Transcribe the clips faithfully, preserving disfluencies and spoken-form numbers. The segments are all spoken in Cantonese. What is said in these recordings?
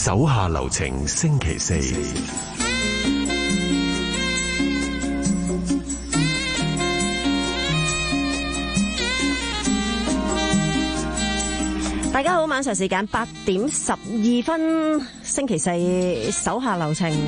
手下留情星期四。 大家好，晚上時間八點十二分，星期四手下留情，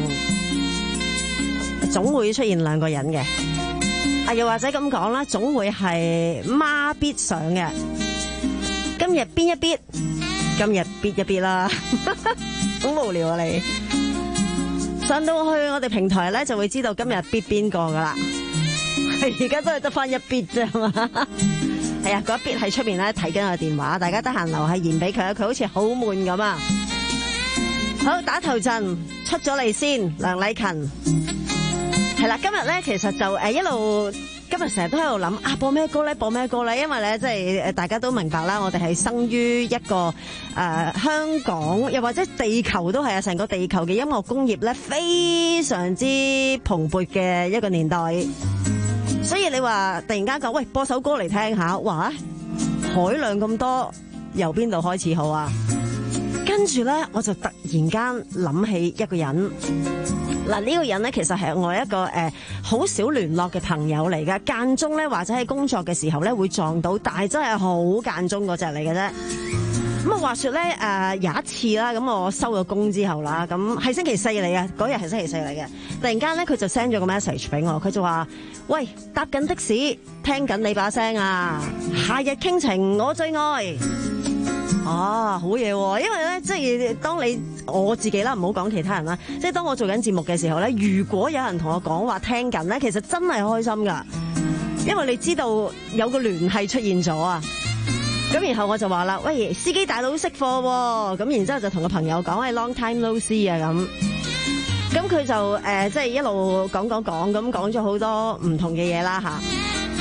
總會出現兩個人嘅，啊又或者咁講啦，總會係孖必上嘅。今日邊一必？今日必一必啦，好無聊啊你！上到去我哋平台咧，就會知道今日必邊個噶啦。而家都係得翻一必啫嘛。係啊，嗰一必喺出面咧睇緊個電話，大家得閒留下言俾佢啊，佢好似好悶咁啊。好，打頭陣出咗嚟先，梁禮勤係啦。今日咧其實就誒一路今日成日都喺度諗啊，播咩歌咧？播咩歌咧？因為咧即係誒大家都明白啦，我哋係生於一個誒、呃、香港又或者地球都係啊，成個地球嘅音樂工業咧非常之蓬勃嘅一個年代。所以你話突然間講喂，播首歌嚟聽下，哇，海量咁多，由邊度開始好啊？跟住咧，我就突然間諗起一個人。嗱，呢個人咧其實係我一個誒好少聯絡嘅朋友嚟嘅，間中咧或者喺工作嘅時候咧會撞到，但係真係好間中嗰隻嚟嘅啫。咁啊，話說咧，誒、呃、有一次啦，咁我收咗工之後啦，咁係星期四嚟嘅，嗰日係星期四嚟嘅。突然間咧，佢就 send 咗個 message 俾我，佢就話：喂，搭緊的士，聽緊你把聲啊！夏日傾情，我最愛。啊，好嘢喎！因為咧，即係當你我自己啦，唔好講其他人啦，即係當我做緊節目嘅時候咧，如果有人同我講話聽緊咧，其實真係開心噶，因為你知道有個聯繫出現咗啊。咁然後我就話啦，喂，司機大佬識貨喎，咁然之後就同個朋友講，喂 long time no see 啊咁，咁佢就誒、呃、即係一路講講講，咁講咗好多唔同嘅嘢啦吓，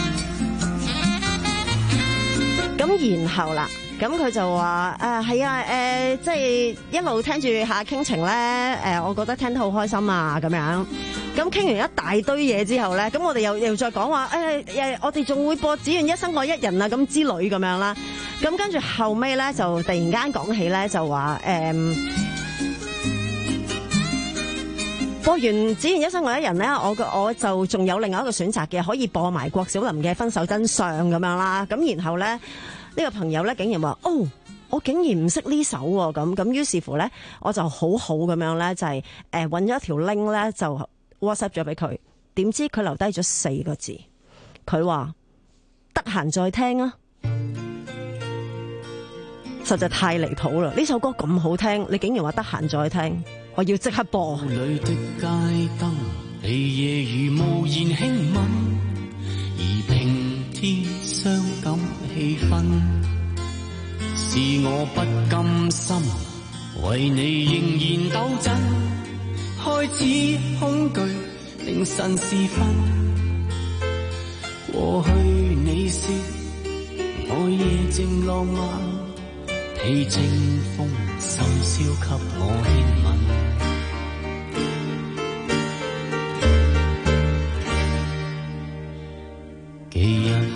咁然後啦，咁佢就話誒係啊，誒、呃、即係一路聽住下傾情咧，誒、呃、我覺得聽得好開心啊咁樣。咁傾完一大堆嘢之後咧，咁我哋又又再講話誒誒，我哋仲會播只願一生愛一人啊咁之類咁樣啦。咁跟住後尾咧就突然間講起咧就話誒、嗯，播完只願一生愛一人咧，我個我就仲有另外一個選擇嘅，可以播埋郭小霖嘅分手真相咁樣啦。咁然後咧呢、呢個朋友咧竟然話哦，我竟然唔識呢首喎，咁咁於是乎咧我就好好咁樣咧就係誒揾咗一條 link 咧就 WhatsApp 咗俾佢，點知佢留低咗四個字，佢話得閒再聽啊，實在太離譜啦！呢首歌咁好聽，你竟然話得閒再聽，我要即刻播。 裏的街燈，你夜如無言輕吻，而平添傷感氣氛，是我不甘心，為你仍然抖震，開始恐懼凌晨時分，過去你說我夜靜浪漫，披清風深宵給我輕吻，記憶，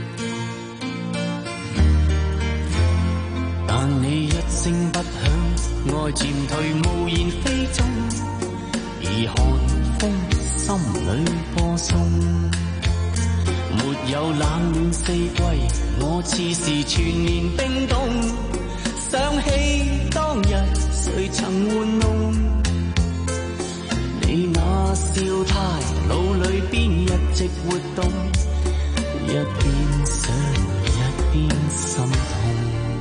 但你一聲不響，愛漸退無言飛蹤，而寒風心裏播送，沒有冷暖四季，我似是全年冰凍，想起當日誰曾玩弄，你那笑態腦裏邊一直活動，一邊想一邊心痛，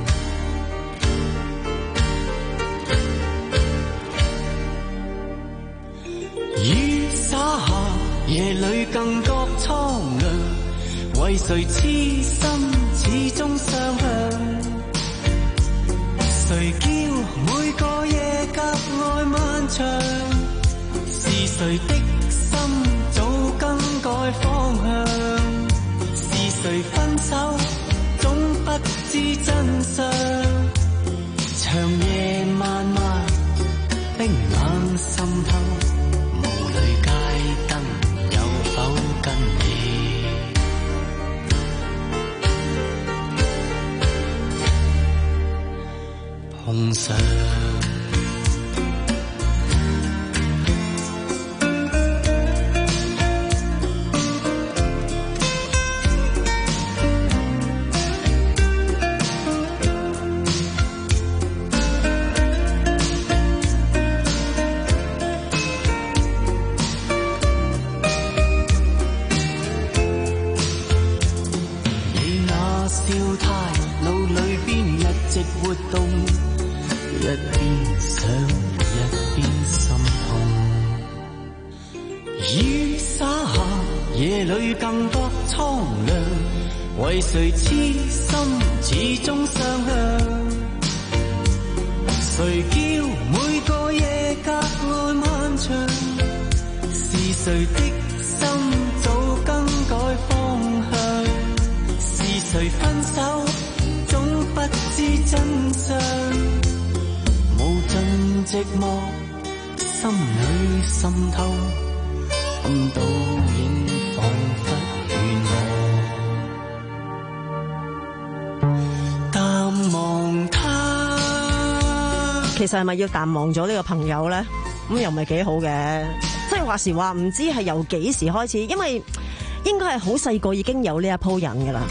雨灑下夜裏更覺蒼涼，為誰痴心始終相向，誰叫每個夜格外漫長，是誰的心早更改方向，是誰分手總不知真相，長夜漫漫冰冷滲透，霧裏街燈有否跟你碰上？ 想一邊心痛。雨灑下夜裏更覺蒼涼，為誰痴心始終相向？誰叫每個夜格外漫長？是誰的心早更改方向？是誰分手總不知真相？無盡寂寞心裏滲透，看倒影彷彿勸我淡忘他。 其實係咪要淡忘咗呢個朋友咧？咁又唔係幾好嘅。即係話時話唔知係由幾時開始，因為應該係好細個已經有呢一鋪人噶啦，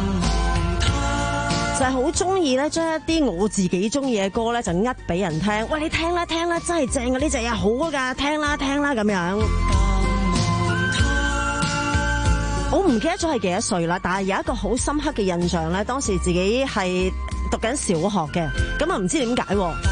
就係好中意咧將一啲我自己中意嘅歌咧就呃俾人聽。喂，你聽啦聽啦，真係正啊，呢隻嘢好噶，聽啦聽啦咁樣。我唔記得咗係幾多歲啦，但係有一個好深刻嘅印象咧，當時自己係讀緊小學嘅，咁啊唔知點解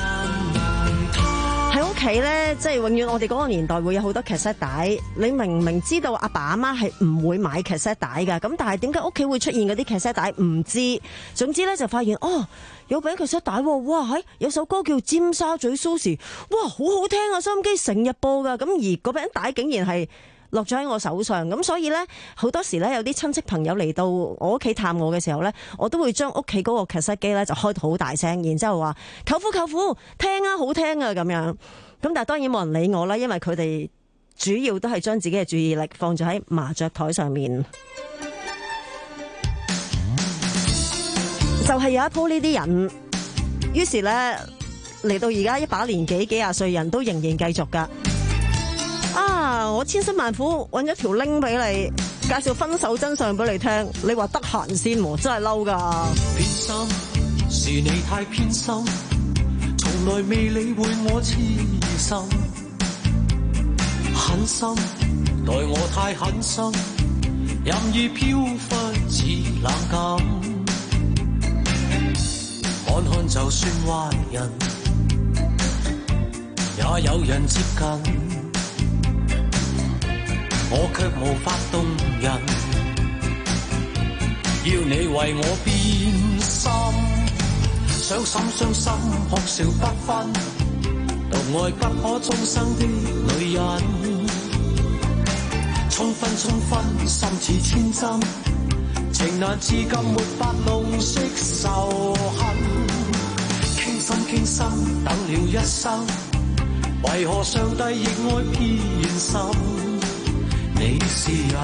喺屋企咧，即係永遠我哋嗰個年代會有好多卡式帶，你明明知道阿爸阿媽係唔會買卡式帶噶，咁但係點解屋企會出現嗰啲卡式帶唔知？總之咧就發現哦，有餅卡式帶，哇，係有首歌叫《尖沙咀 Susie》，哇，好好聽啊，收音機成日播噶，咁而嗰餅帶竟然係落咗喺我手上，咁所以咧好多時咧有啲親戚朋友嚟到我屋企探我嘅時候咧，我都會將屋企嗰個卡式機咧就開到好大聲，然之後話舅父舅父聽啊，好聽啊咁樣。咁但係當然冇人理我啦，因為佢哋主要都係將自己嘅注意力放咗喺麻雀台上面。就係有一鋪呢啲人，於是咧嚟到而家一把年紀幾廿歲人都仍然繼續噶。啊！我千辛萬苦揾咗條 link 俾你，介紹分手真相俾你聽，你話得閒先喎，真係嬲噶。 偏心是你太偏心，從來未理會我痴心，狠心待我太狠心，任意飄忽似冷感。看看就算壞人，也有人接近。我卻無法動人，要你為我變心，傷心傷心哭笑不分，獨愛不可終生的女人，衝昏衝昏心似千針，情難至今沒法弄熄仇恨，傾心傾心等了一生，為何上帝亦愛偏心？你是人，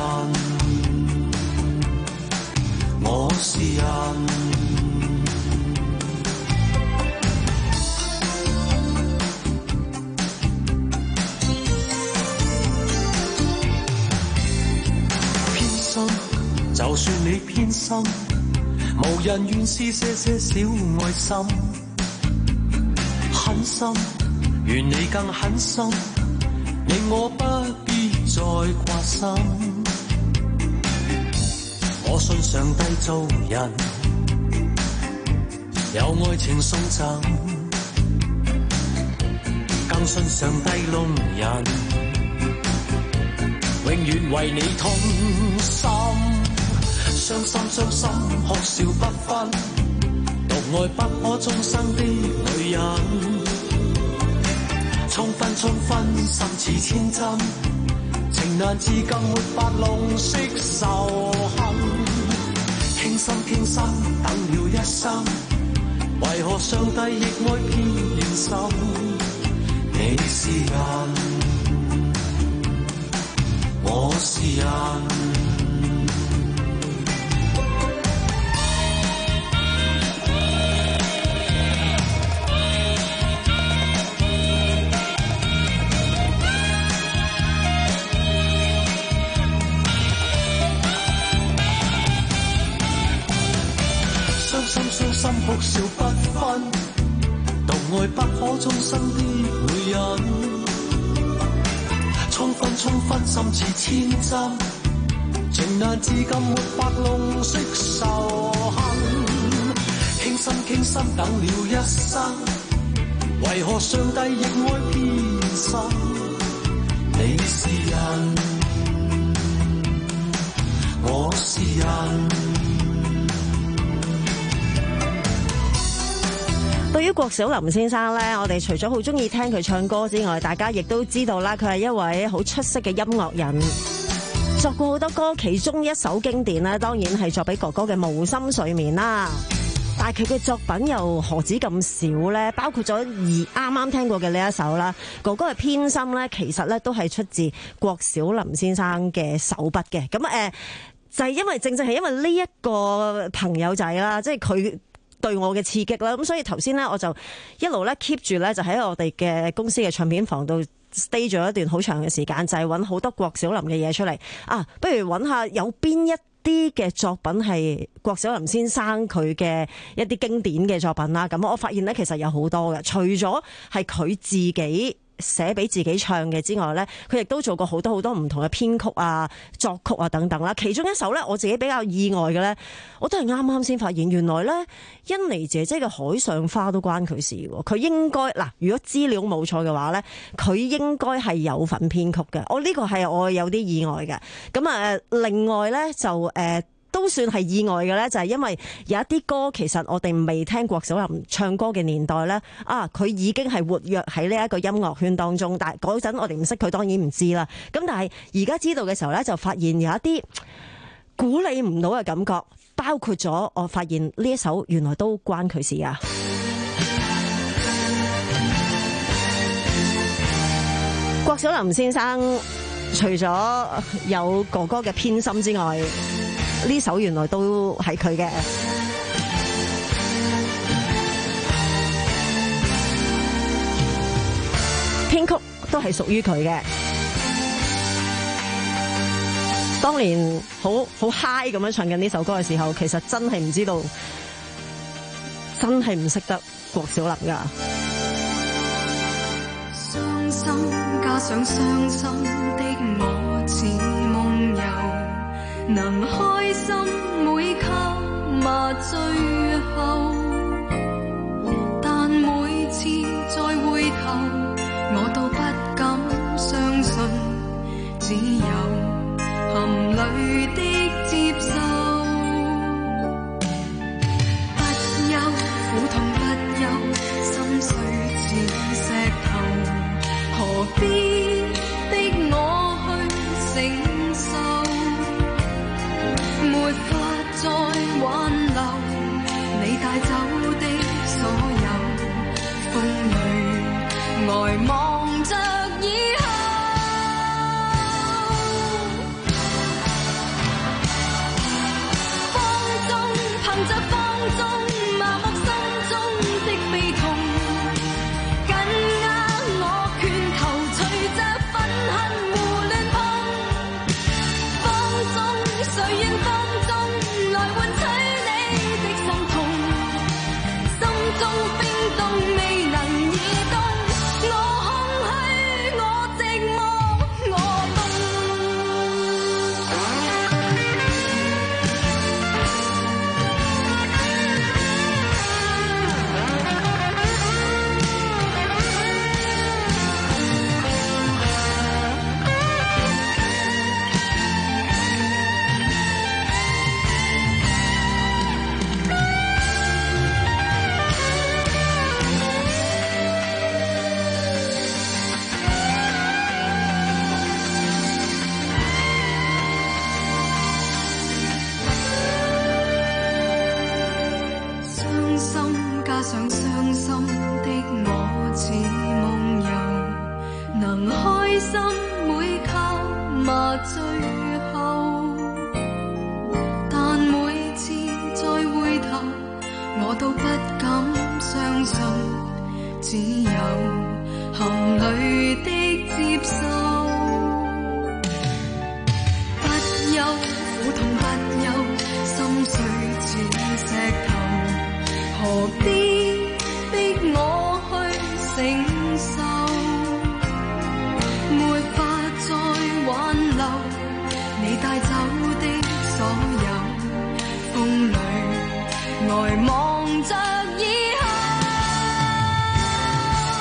我是人。偏心，就算你偏心，無人願試些些小愛心。狠心，願你更狠心，令我不必再掛心。我信上帝造人，有愛情送贈，更信上帝弄人，永遠為你痛心。傷心傷心哭笑不分，獨愛不可終生的女人，衝昏衝昏心似千針，情難至今沒法弄熄仇恨，傾心傾心等了一生，為何上帝亦愛偏心？你是人，我是人。傷心哭笑不分，獨愛不可終生的女人，衝昏衝昏心似千針，情難至今沒法弄熄仇恨，傾心傾心等了一生， 為何上帝亦愛偏心？你是人，我是人。 對於郭小霖先生咧，我哋除咗好中意聽佢唱歌之外，大家亦都知道啦，佢係一位好出色嘅音樂人，作過好多歌，其中一首經典咧，當然係作俾哥哥嘅《無心睡眠》啦。但係佢嘅作品又何止咁少咧？包括咗而啱啱聽過嘅呢一首啦，哥哥嘅偏心咧，其實咧都係出自郭小霖先生嘅手筆嘅。咁誒、呃，就係、是、因為正正係因為呢一個朋友仔啦，即係佢對我嘅刺激啦，咁所以頭先咧我就一路咧 keep 住咧就喺我哋嘅公司嘅唱片房度 stay 咗一段好長嘅時間，就係揾好多郭小霖嘅嘢出嚟啊！不如揾下有邊一啲嘅作品係郭小霖先生佢嘅一啲經典嘅作品啦。咁我發現咧其實有好多嘅，除咗係佢自己寫俾自己唱嘅之外咧，佢亦都做過好多好多唔同嘅編曲啊、作曲啊等等啦。其中一首咧，我自己比較意外嘅咧，我都係啱啱先發現，原來咧甄妮姐姐嘅《海上花》都關佢事喎。佢應該嗱，如果資料冇錯嘅話咧，佢應該係有份編曲嘅。我呢個係我有啲意外嘅。咁啊，另外咧就誒。呃都算係意外嘅咧，就係因為有一啲歌其實我哋未聽郭小霖唱歌嘅年代咧，啊佢已經係活躍喺呢一個音樂圈當中，但係嗰陣我哋唔識佢，當然唔知啦。咁但係而家知道嘅時候咧，就發現有一啲估你唔到嘅感覺，包括咗我發現呢一首原來都關佢事啊！郭小霖先生除咗有哥哥嘅偏心之外，呢首原來都係佢嘅，編曲都係屬於佢嘅。當年好好 high 咁樣唱緊呢首歌嘅時候，其實真係唔知道，真係唔識得郭小霖㗎。 傷心加上傷心的我似夢遊，能開心每刻麻醉後，但每次再回頭，我都不敢相信，只有含淚的接受。不憂苦痛不憂，心碎似石頭，何必逼我去承受？沒法再挽留你帶走的所有，風裏呆望着以後，放縱憑着放縱麻木心中的悲痛，緊握我拳頭，隨着憤恨胡亂碰，放縱誰願放縱來換取你的心痛，心中冰凍未能移動，我空虛，我寂寞，我凍。傷心加上傷心的我似夢遊，能開心每刻麻醉後，但每次再回頭，我都不敢相信，只有含淚的接受。不憂苦痛不憂，心碎似石頭，何必逼我去承受？沒法再挽留你帶走的所有，風裏呆望着以後。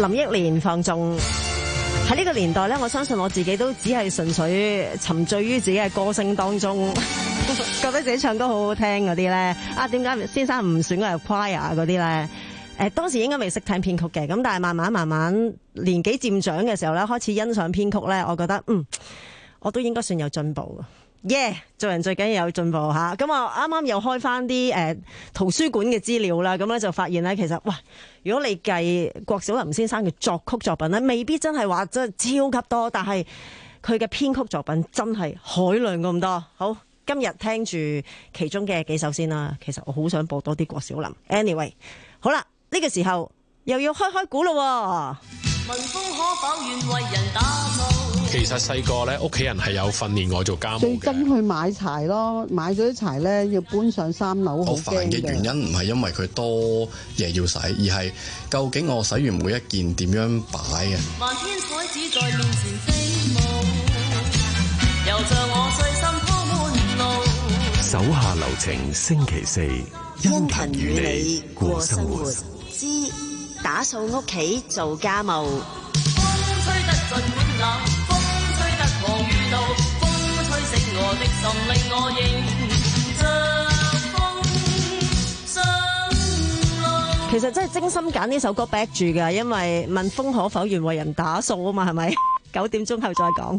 林憶蓮放縱。喺呢個年代咧，我相信我自己都只係純粹沉醉於自己嘅歌聲當中，覺得自己唱歌好好聽嗰啲咧。啊，點解先生唔選我入 choir 嗰啲咧？誒，當時應該未識聽編曲嘅，咁但係慢慢慢慢年紀漸長嘅時候咧，開始欣賞編曲咧，我覺得嗯，我都應該算有進步嘅。耶、yeah！做人最緊要有進步吓，咁啊啱啱又開翻啲誒圖書館嘅資料啦，咁咧就發現咧，其實哇，如果你計郭小霖先生嘅作曲作品咧，未必真係話真係超級多，但係佢嘅編曲作品真係海量咁多。好，今日聽住其中嘅幾首先啦。其實我好想播多啲郭小霖。Anyway， 好啦，呢、這個時候又要開開估咯。 民風可否願為人打掃？ 其實細個咧，屋企人係有訓練我做家務嘅。 最憎去買柴咯，買咗啲柴咧要搬上三樓，好煩嘅原因唔係因為佢多嘢要洗，而係究竟我洗完每一件點樣擺嘅。 漫天彩紙在面前飛舞，又像我碎心鋪滿路。 手下留情，星期四，殷勤與你過生活。 之打掃屋企做家務。 風吹得盡管冷，風吹得狂如怒，風吹醒我的心，令我迎着風上路。 其實真係精心揀呢首歌 back 住㗎，因為問風可否願為人打掃啊嘛，係咪？九點鐘後再講。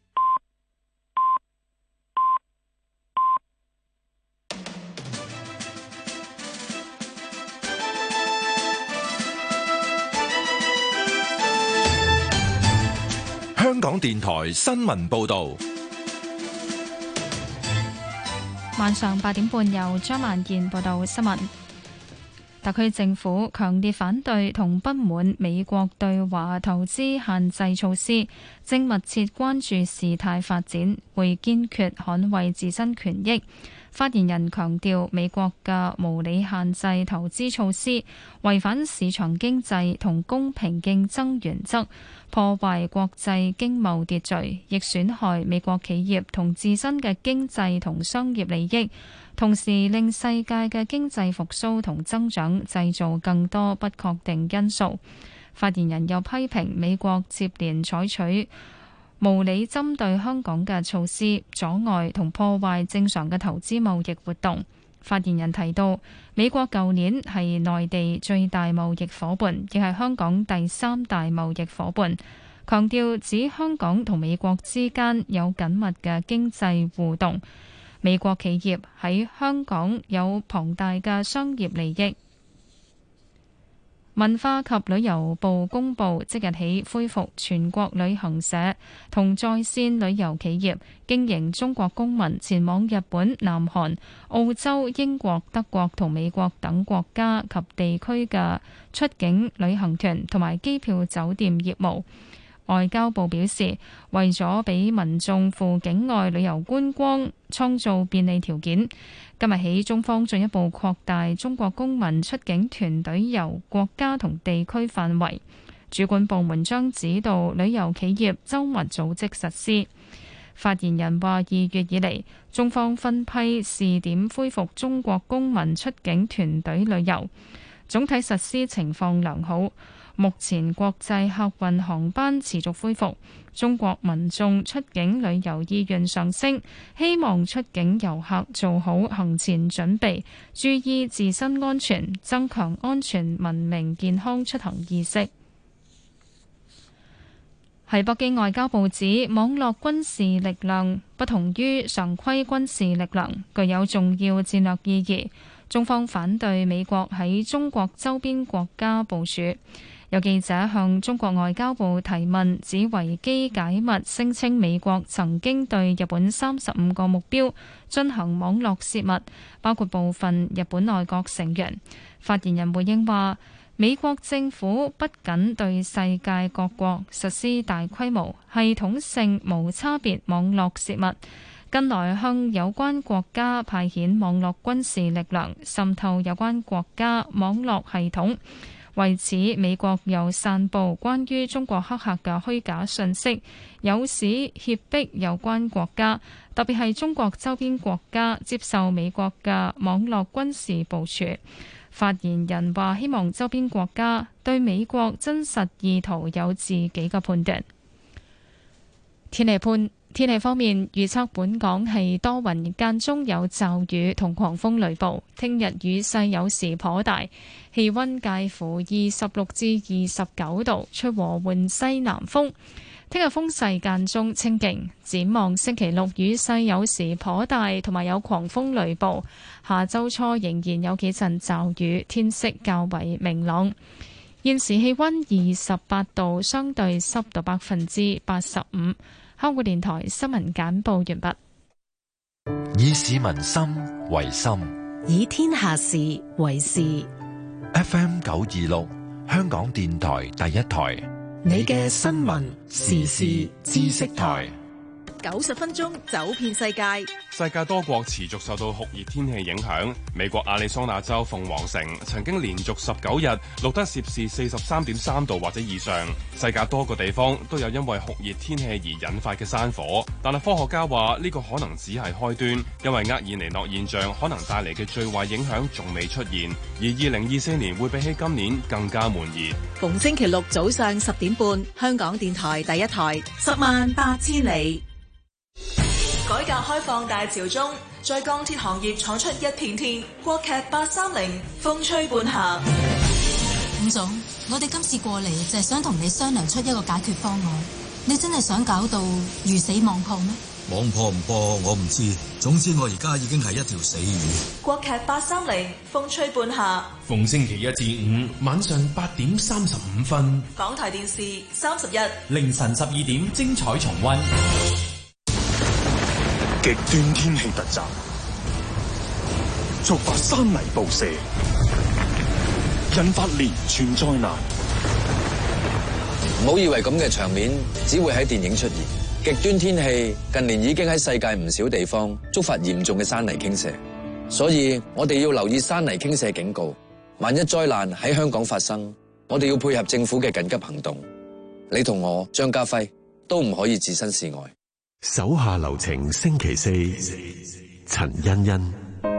香港電台新聞報道， 晚上八點半由張萬健報道新聞。特區政府強烈反對同不滿美國對華投資限制措施，正密切關注事態發展，會堅決捍衛自身權益。發言人強調，美國嘅無理限制投資措施違反市場經濟同公平競爭原則，破壞國際經貿秩序，亦損害美國企業同自身嘅經濟同商業利益，同時令世界嘅經濟復甦同增長製造更多不確定因素。發言人又批評美國接連採取無理針對香港嘅措施，阻礙同破壞正常嘅投資貿易活動。發言人提到，美國舊年係內地最大貿易夥伴，亦係香港第三大貿易夥伴。強調指香港同美國之間有緊密嘅經濟互動，美國企業喺香港有龐大嘅商業利益。文化及旅遊部公布，即日起恢復全國旅行社同在線旅遊企業經營中國公民前往日本、南韓、澳洲、英國、德國同美國等國家及地區嘅出境旅行團同埋機票酒店業務。外交部表示，為咗俾民眾赴境外旅遊觀光創造便利條件，今日起中方進一步擴大中國公民出境團隊遊國家同地區範圍，主管部門將指導旅遊企業周密組織實施。發言人話，二月以嚟，中方分批試點恢復中國公民出境團隊旅遊，總體實施情況良好。目前國際客運航班持續恢復，中國民眾出境旅遊意願上升，希望出境遊客做好行前準備，注意自身安全，增強安全文明健康出行意識。喺北京，外交部指網絡軍事力量不同於常規軍事力量，具有重要戰略意義。中方反對美國喺中國周邊國家部署。有記者向中國外交部提問，指維基解密聲稱美國曾經對日本三十五個目標進行網絡泄密，包括部分日本內閣成員。發言人回應話，美國政府不僅對世界各國實施大規模、系統性、無差別網絡泄密，近來向有關國家派遣網絡軍事力量，滲透有關國家網絡系統。為此，美國又散布關於中國黑客嘅虛假信息，有使脅迫有關國家，特別係中國周邊國家接受美國嘅網絡軍事部署。 發言人話：希望周邊國家對美國真實意圖有自己嘅判斷。天氣判天氣方面預測，本港係多雲間中有驟雨同狂風雷暴，聽日雨勢有時頗大，氣溫介乎二十六至二十九度，吹和緩西南風。聽日風勢間中清勁，展望星期六雨勢有時頗大，同埋有狂風雷暴。下周初仍然有幾陣驟雨，天色較為明朗。現時氣溫二十八度，相對濕度百分之八十五。香港電台新聞簡報完畢。 以市民心為心， 以天下事為事。 F M 九二六，香港電台第一台。 你嘅新聞時事知識台， 九十分鐘走遍世界。 世界多國持續受到酷熱天氣影響。美國亞利桑那州鳳凰城曾經連續十九日錄得攝氏四十三點三度或者以上。世界多個地方都有因為酷熱天氣而引發嘅山火，但係科學家話呢個可能只係開端，因為厄爾尼諾現象可能帶嚟嘅最壞影響仲未出現，而二零二四年會比起今年更加悶熱。 逢星期六早上十點半，香港電台第一台，十萬八千里。改革開放大潮中，在鋼鐵行業闖出一片天。國劇八三零，風吹半夏。 伍總，我哋今次過嚟就係想同你商量出一個解決方案。你真係想搞到魚死網破咩？ 網破唔破我唔知，總之我而家已經係一條死魚。 國劇八三零，風吹半夏。 逢星期一至五晚上八點三十五分， 港台電視三十一， 凌晨十二點精彩重溫。 極端天氣突襲，觸發山泥暴瀉，引發連串災難。 唔好以為咁嘅場面只會喺電影出現。極端天氣近年已經喺世界唔少地方觸發嚴重嘅山泥傾瀉，所以我哋要留意山泥傾瀉警告。萬一災難喺香港發生，我哋要配合政府嘅緊急行動。你同我張家輝都唔可以置身事外。 手下留情，星期四，陳欣欣。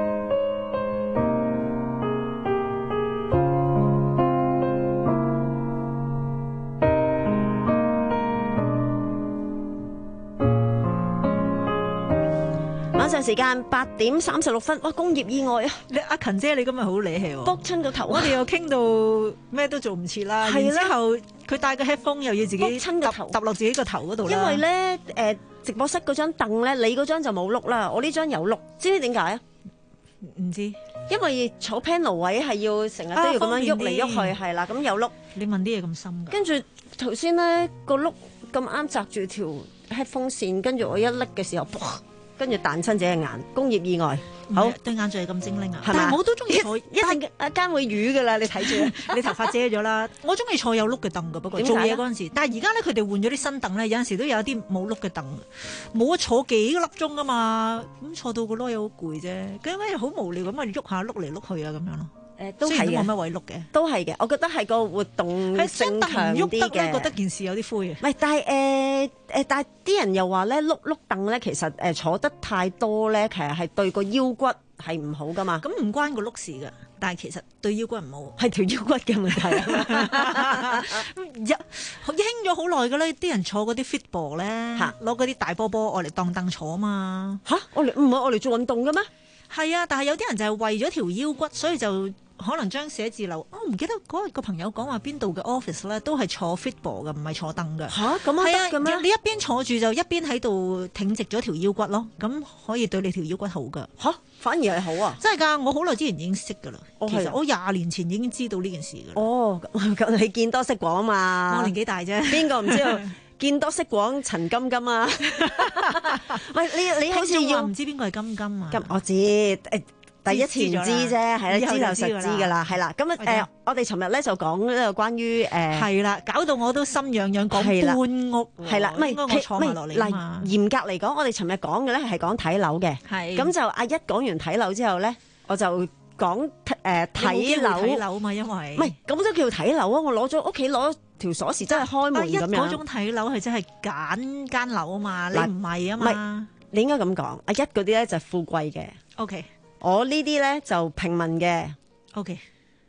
晚上時間八點三十六分，哇！工業意外啊！ 你阿勤姐，你今日好理氣喎， 卜親個頭。 我哋又傾到咩都做唔切啦，然之後佢戴個 headphone 又要自己卜親個頭， 揼落自己個頭嗰度啦。 因為咧，誒、呃、直播室嗰張凳咧，你嗰張就冇碌啦，我呢張有碌，知唔知點解啊？ 唔知， 因為坐 panel 位係要成日都要咁樣喐嚟喐去，係啦，咁有碌。 你問啲嘢咁深㗎？ 跟住頭先咧個碌咁啱擲住條 headphone 線，跟住我一拎嘅時候，跟住彈親自己嘅眼，工業意外。好， 對眼仲係咁精靈啊！ 係咪？ 但係我都中意坐， 一陣一間會瘀噶啦，你睇住， 你頭髮遮咗啦。我中意坐有碌嘅凳噶，不過做嘢嗰陣時。但係而家咧，佢哋換咗啲新凳咧，有陣時都有一啲冇碌嘅凳，冇坐幾個粒鐘噶嘛，咁坐到個囉柚好攰啫。咁樣好無聊咁啊，喐下碌嚟碌去啊，咁樣咯。 誒，都係嘅， 冇乜位碌嘅， 都係嘅。我覺得係個活動性強啲嘅， 覺得件事有啲灰嘅。 唔係，但係誒誒，但係啲人又話咧，碌碌凳咧，其實誒坐得太多咧，其實係對個腰骨係唔好噶嘛。 咁唔關個碌事噶，但係其實對腰骨唔好， 係條腰骨嘅問題。 一興咗好耐噶啦，啲人坐嗰啲 fitball 咧，攞嗰啲大波波我嚟當凳坐啊嘛。 吓，我嚟唔係我嚟做運動嘅咩？ 係啊，但係有啲人就係為咗條腰骨，所以就可能將寫字樓，我唔記得嗰個朋友講話邊度嘅 office 咧，都係坐 fitball 嘅，唔係坐凳嘅。 吓，咁啊得嘅咩？ 你一邊坐住就一邊喺度挺直咗條腰骨咯，咁可以對你條腰骨好噶。 吓，反而係好啊！ 真係㗎，我好耐之前已經識㗎啦。 哦、 其實我廿年前已經知道呢件事㗎。 哦，咁你見多識廣啊嘛？ 我年紀大啫， 邊個唔知道？見多識廣，陳金金啊！喂，你你好似要唔知邊個係金金啊？ 金我知誒。第一次唔知啫，係啦，知就實知㗎啦，係啦。咁誒，我哋尋日咧就講呢個關於誒係啦，搞到我都心癢癢講搬屋， 係啦，唔係我坐埋落嚟啊嘛。 嚴格嚟講，我哋尋日講嘅咧係講睇樓嘅， 係咁就阿一講完睇樓之後咧，我就講誒睇樓睇樓嘛，因為唔係咁都叫睇樓啊！我攞咗屋企攞條鎖匙，真係開門咁樣。 嗰種睇樓係真係揀間樓啊嘛，你唔係啊嘛。 你應該咁講，阿一嗰啲咧就係富貴嘅。 O K。 我呢啲咧就平民嘅 ，OK，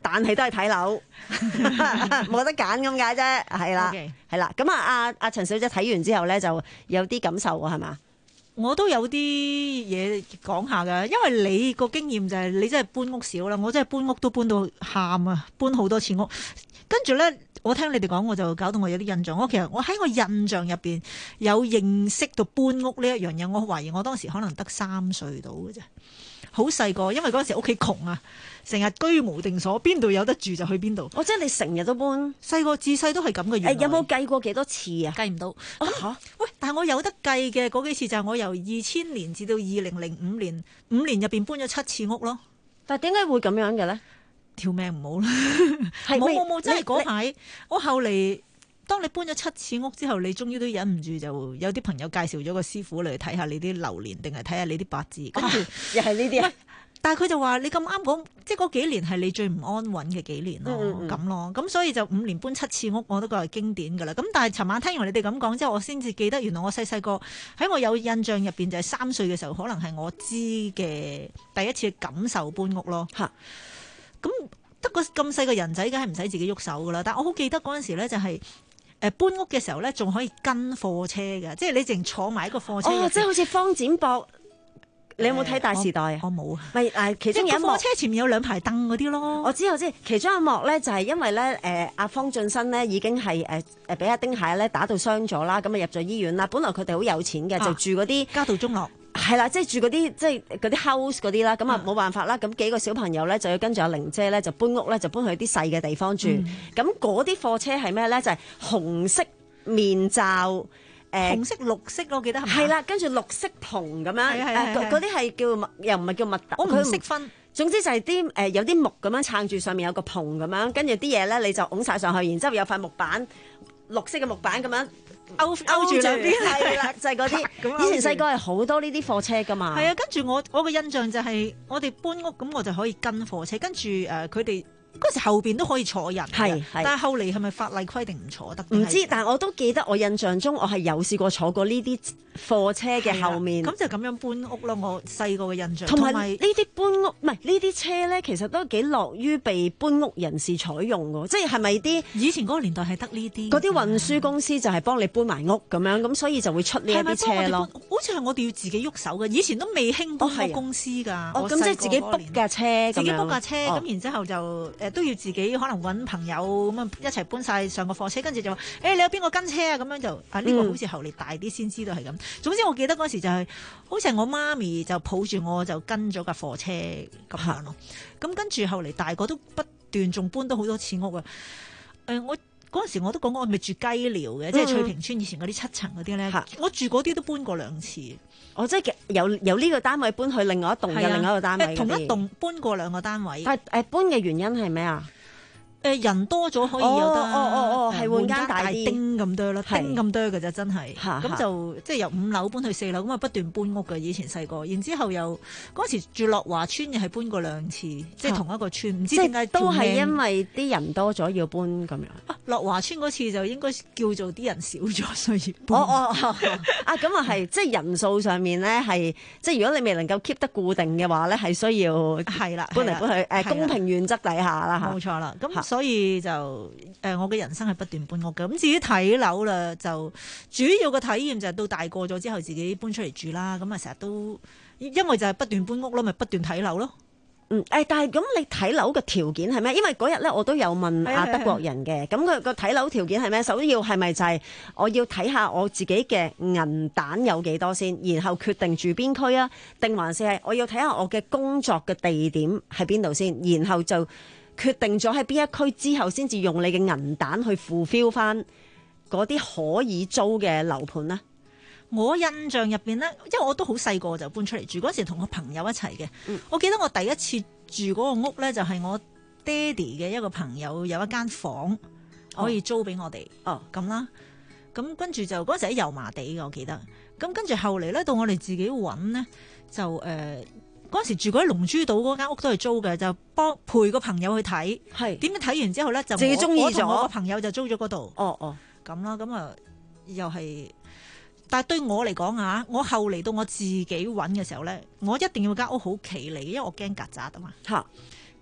但係都係睇樓，冇得揀咁解啫，係啦，係啦。咁啊，阿阿陳小姐睇完之後咧，就有啲感受喎，係嘛？ 我都有啲嘢講下㗎，因為你個經驗就係你真係搬屋少啦，我真係搬屋都搬到喊啊，搬好多次屋。跟住咧，我聽你哋講，我就搞到我有啲印象。我其實我喺我印象入邊有認識到搬屋呢一樣嘢，我懷疑我當時可能得三歲到嘅啫，好細個，因為嗰陣時屋企窮啊，成日居無定所，邊度有得住就去邊度。 我即係你成日都搬， 細個自細都係咁嘅樣。 有冇計過幾多次啊？ 計唔到。 嚇、 啊！喂，但係我有得計嘅嗰幾次就係我由二千年至到二零零五年，五年入邊搬咗七次屋咯。 但係點解會咁樣嘅咧？ 條命唔好啦，冇冇冇，真係嗰排我後嚟，當你搬咗七次屋之後，你終於都忍唔住，就有啲朋友介紹咗個師傅嚟睇下你啲流年，定係睇下你啲八字，跟住、啊、 又係呢啲啊。 但係佢就話你咁啱講，即係嗰幾年係你最唔安穩嘅幾年咯，咁、嗯、咯，咁所以就五年搬七次屋，我都覺得係經典噶啦。咁但係尋晚聽完你哋咁講之後，我先至記得，原來我細細個喺我有印象入邊就係三歲嘅時候，可能係我知嘅第一次感受搬屋咯。嚇！咁得個咁細個人仔，梗係唔使自己喐手噶啦。但係我好記得嗰陣時咧，就係誒搬屋嘅時候咧，仲可以跟貨車嘅，即係你淨坐埋一個貨車。 哦，即係好似方展博，你有冇睇《大時代》啊？ 我冇。 咪誒，其中有一幕貨車前面有兩排凳嗰啲咯。 我知我知，其中一幕咧就係因為咧誒阿方進新咧已經係誒誒俾阿丁蟹咧打到傷咗啦，咁啊入咗醫院啦。本來佢哋好有錢嘅，就住嗰啲家道中落。 係啦，即係住嗰啲即係嗰啲 house 嗰啲啦，咁啊冇辦法啦，咁幾個小朋友咧就要跟住阿玲姐咧就搬屋咧，就搬去啲細嘅地方住。咁嗰啲貨車係咩咧？就係、是、紅色面罩，誒、呃、 紅色綠色我記得係咪？ 係啦，跟住綠色篷咁樣，嗰啲係叫又唔係叫密特， 我唔識分。 總之就係啲誒有啲木咁樣撐住，上面有個篷咁樣，跟住啲嘢咧你就拱晒上去，然之後有塊木板，綠色嘅木板咁樣。勾勾住兩邊係啦，就係嗰啲。以前細個係好多呢啲貨車噶嘛。 係啊，跟住我我嘅印象就係我哋搬屋咁，我就可以跟貨車，跟住誒佢哋嗰時後邊都可以坐人。係，但係後嚟係咪法例規定唔坐得？ 唔知，但係我都記得我印象中我係有試過坐過呢啲貨車嘅後面。 咁就咁樣搬屋咯。我細個嘅印象。 同埋呢啲搬屋唔係呢啲車咧，其實都幾樂於被搬屋人士採用㗎。即係係咪啲以前嗰個年代係得呢啲？ 嗰啲運輸公司就係幫你搬埋屋咁樣，咁所以就會出呢一啲車咯。 好似係我哋要自己喐手嘅，以前都未興搬屋公司㗎。 哦，咁即係自己 book 架車， 自己 book 架車，咁然之後就誒都要自己可能揾朋友咁啊一齊搬晒上個貨車，跟住就話誒你有邊個跟車啊？咁樣就啊呢個好似後嚟大啲先知道係咁。總之我記得嗰時就係好似係我媽咪就抱住我就跟咗架貨車咁樣咯。咁跟住後嚟大個都不斷仲搬到好多次屋啊！誒我。嗰陣時我都講過，我咪住雞寮嘅，嗯、即係翠屏村以前嗰啲七層嗰啲咧。我住嗰啲都搬過兩次。 我即係由由呢個單位搬去另外一棟嘅另外一個單位。 同一棟搬過兩個單位。 但係誒搬嘅原因係咩啊？ 誒人多咗可以有得， 哦哦哦，係換間大啲， 丁咁多咯，丁咁多嘅啫，真係。咁就即係由五樓搬去四樓，咁啊不斷搬屋嘅。以前細個，然之後又嗰時住樂華村，又係搬過兩次，即係同一個村。唔知點解都係因為啲人多咗要搬咁樣。 啊，樂華村嗰次就應該叫做啲人少咗，所以搬。 哦哦哦，啊咁啊係，即係人數上面咧係，即係如果你未能夠 keep 得固定嘅話咧，係需要係啦， 搬嚟搬去，誒公平原則底下啦嚇。 冇錯啦，咁。所以就誒、呃，我嘅人生係不斷搬屋嘅。咁至於睇樓啦，就主要嘅體驗就係到大個咗之後自己搬出嚟住啦。咁啊，成日都因為就係不斷搬屋咯，咪不斷睇樓咯。 嗯，誒，但係咁你睇樓嘅條件係咩？因為嗰日咧我都有問阿德國人嘅，咁佢個睇樓條件係咩？首要係咪就係我要睇下我自己嘅銀彈有幾多先，然後決定住邊區啊？定還是係我要睇下我嘅工作嘅地點喺邊度先，然後就決定咗喺邊一區之後，先至用你嘅銀彈去 fulfill 翻嗰啲可以租嘅樓盤呢？ 我印象入邊呢，因為我都好細個就搬出嚟住，嗰時同我朋友一齊嘅。嗯、我記得我第一次住嗰個屋呢，就係我爹哋嘅一個朋友有一間房可以租俾我哋。哦，咁啦，咁跟住就嗰時喺油麻地嘅，我記得。咁跟住後嚟呢，到我哋自己揾呢，就誒。呃嗰時住嗰啲龍珠島嗰間屋都係租嘅，就幫陪個朋友去睇。係點解睇完之後咧，就自己中意咗， 我個朋友就租咗嗰度。 哦哦， 咁啦，咁啊又係，但係對我嚟講啊，我後嚟到我自己揾嘅時候咧，我一定要間屋好企理，因為我驚曱甴啊嘛。嚇！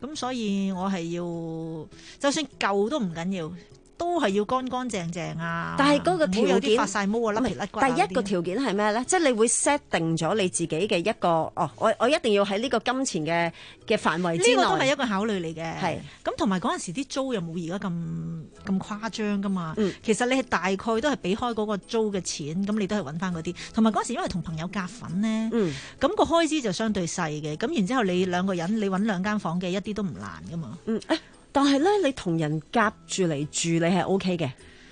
咁所以我係要，就算舊都唔緊要。都係要乾乾淨淨啊！ 但係嗰個條件發晒毛啊，甩皮甩骨啊。 第一個條件係咩咧？即係你會 set 定咗你自己嘅一個哦，我我一定要喺呢個金錢嘅嘅範圍之內。 呢個都係一個考慮嚟嘅。 係咁同埋嗰陣時啲租又冇而家咁咁誇張噶嘛。 嗯、 其實你係大概都係俾開嗰個租嘅錢，咁你都係揾翻嗰啲。同埋嗰陣時因為同朋友夾份咧，咁、嗯、個開支就相對細嘅。咁然之後你兩個人你揾兩間房嘅一啲都唔難噶嘛。 嗯，誒，但係咧你同人夾住嚟住，你係 O K 嘅。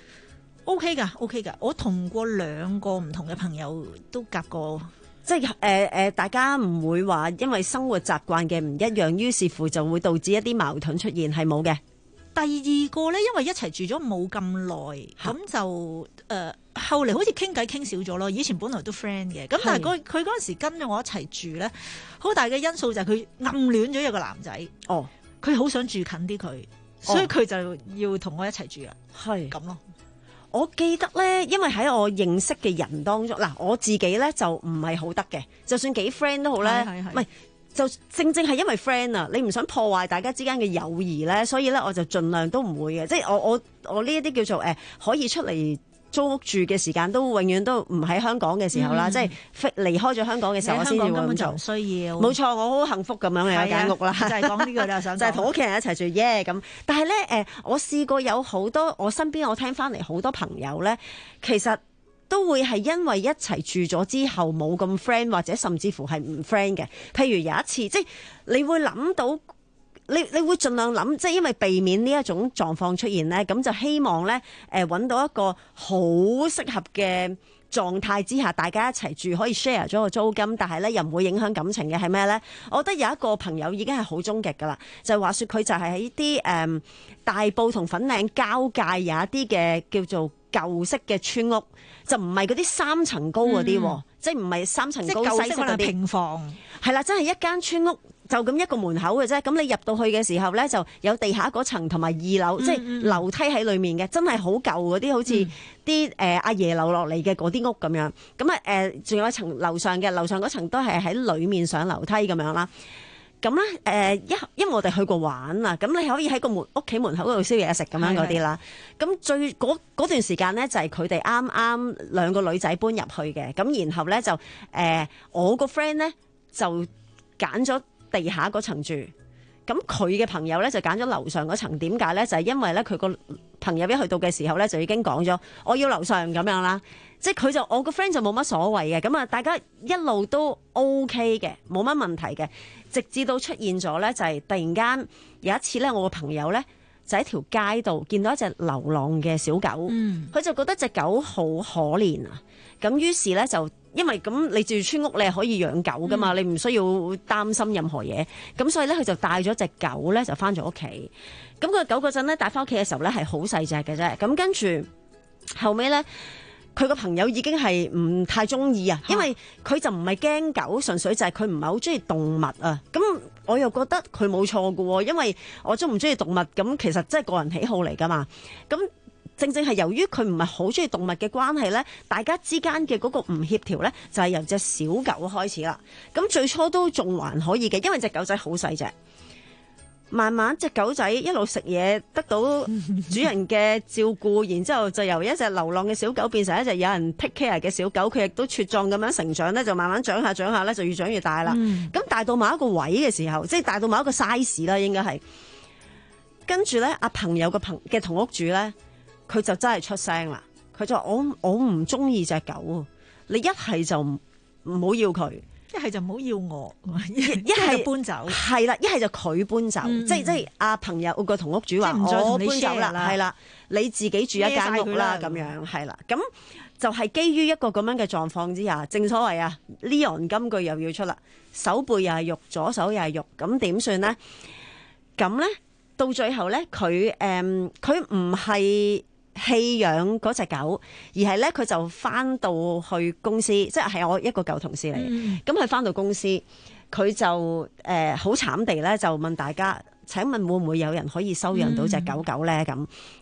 O K 噶 ，O K 噶，我同過兩個唔同嘅朋友都夾過， 即係誒誒，大家唔會話因為生活習慣嘅唔一樣，於是乎就會導致一啲矛盾出現，係冇嘅。 第二個咧，因為一齊住咗冇咁耐，咁就誒、呃、後嚟好似傾偈傾少咗咯。以前本來都 friend 嘅，咁但係佢佢嗰陣時跟咗我一齊住咧，好大嘅因素就係佢暗戀咗一個男仔。 哦， 佢好想住近啲佢，所以佢就要同我一齊住啊。 係咁咯。 我記得咧，因為喺我認識嘅人當中，嗱我自己咧就唔係好得嘅，就算幾 friend 都好咧，唔係就正正係因為 friend 啊，你唔想破壞大家之間嘅友誼咧，所以咧我就盡量都唔會嘅，即係我我我呢一啲叫做誒、呃、可以出嚟租屋住嘅時間都永遠都唔喺香港嘅時候啦，嗯、即係離開咗香港嘅時候，我先至會咁做。需要，冇錯，我好幸福咁樣有間屋啦。就係講呢個就想，就係同屋企人一齊住耶咁。但係咧誒，我試過有好多我身邊我聽翻嚟好多朋友咧，其實都會係因為一齊住咗之後冇咁 friend， 或者甚至乎係唔 friend 嘅。譬如有一次，即係你會諗到。你你會盡量諗，即係因為避免呢一種狀況出現咧，咁就希望咧誒揾到一個好適合嘅狀態之下，大家一齊住可以 share 咗個租金，但係咧又唔會影響感情嘅係咩咧？我覺得有一個朋友已經係好終極噶啦，就係話說佢就係喺啲誒大埔同粉嶺交界有一啲嘅叫做舊式嘅村屋，就唔係嗰啲三層高嗰啲，嗯、即係唔係三層高西式嗰啲平房，係啦，真係一間村屋。就咁一個門口嘅啫，咁你入到去嘅時候咧，就有地下嗰層同埋二樓，嗯、即係樓梯喺裏面嘅，真係好舊嗰啲，好似啲誒阿爺留落嚟嘅嗰啲屋咁樣。咁啊誒，仲有一層樓上嘅，樓上嗰層都係喺裏面上樓梯咁樣啦。咁咧誒，一因為我哋去過玩啊，咁你可以喺個門屋企門口嗰度燒嘢食咁樣嗰啲啦。咁最嗰段時間咧，就係佢哋啱啱兩個女仔搬入去嘅，咁然後咧就誒、呃、我個 friend 咧就揀咗地下嗰層住，咁佢嘅朋友咧就揀咗樓上嗰層。點解咧？就係、是、因為咧佢個朋友一去到嘅時候咧就已經講咗我要樓上咁樣啦，即係佢就我個 friend 就冇乜所謂嘅，咁啊大家一路都 OK 嘅，冇乜問題嘅，直至到出現咗咧就係、是、突然間有一次咧我個朋友咧就喺條街度見到一隻流浪嘅小狗，佢、嗯、就覺得隻狗好可憐啊，咁於是咧就。因為咁你住村屋你係可以養狗噶嘛，嗯、你唔需要擔心任何嘢，咁所以咧佢就帶咗隻狗咧就翻咗屋企。咁個狗嗰陣咧帶翻屋企嘅時候咧係好細隻嘅啫。咁跟住後尾咧佢個朋友已經係唔太中意啊，因為佢就唔係驚狗，純粹就係佢唔係好中意動物啊。咁我又覺得佢冇錯噶，因為我中唔中意動物咁其實真係個人喜好嚟噶嘛。咁正正係由於佢唔係好中意動物嘅關係咧，大家之間嘅嗰個唔協調咧，就係由隻小狗開始啦。咁最初都仲還可以嘅，因為隻狗仔好細隻。慢慢隻狗仔一路食嘢，得到主人嘅照顧，然之後就由一隻流浪嘅小狗變成一隻有人 take care 嘅小狗。佢亦都茁壯咁樣成長咧，就慢慢長下長下咧，就越長越大啦。咁、嗯、大到某一個位嘅時候，即係大到某一個 size 啦，應該係。跟住咧，阿朋友嘅朋嘅同屋主咧。佢就真係出聲啦！佢就話我我唔中意隻狗，你一係就唔好要佢， 一係就唔好要我， 一係就搬走，係啦，一係就佢搬走，嗯、即係即係阿朋友個同屋主話我搬走啦，係啦，你自己住一間屋啦，咁樣係啦，咁就係基於一個咁樣嘅狀況之下，正所謂啊，Leon 金句又要出啦，手背又係肉，左手又係肉，咁點算呢？咁咧到最後咧，佢誒佢唔係棄養嗰隻狗，而係咧佢就翻到去公司，即係係我一個舊同事嚟嘅。咁佢翻到公司，佢就誒好慘地咧，就問大家：請問會唔會有人可以收養到隻狗狗咧？咁咁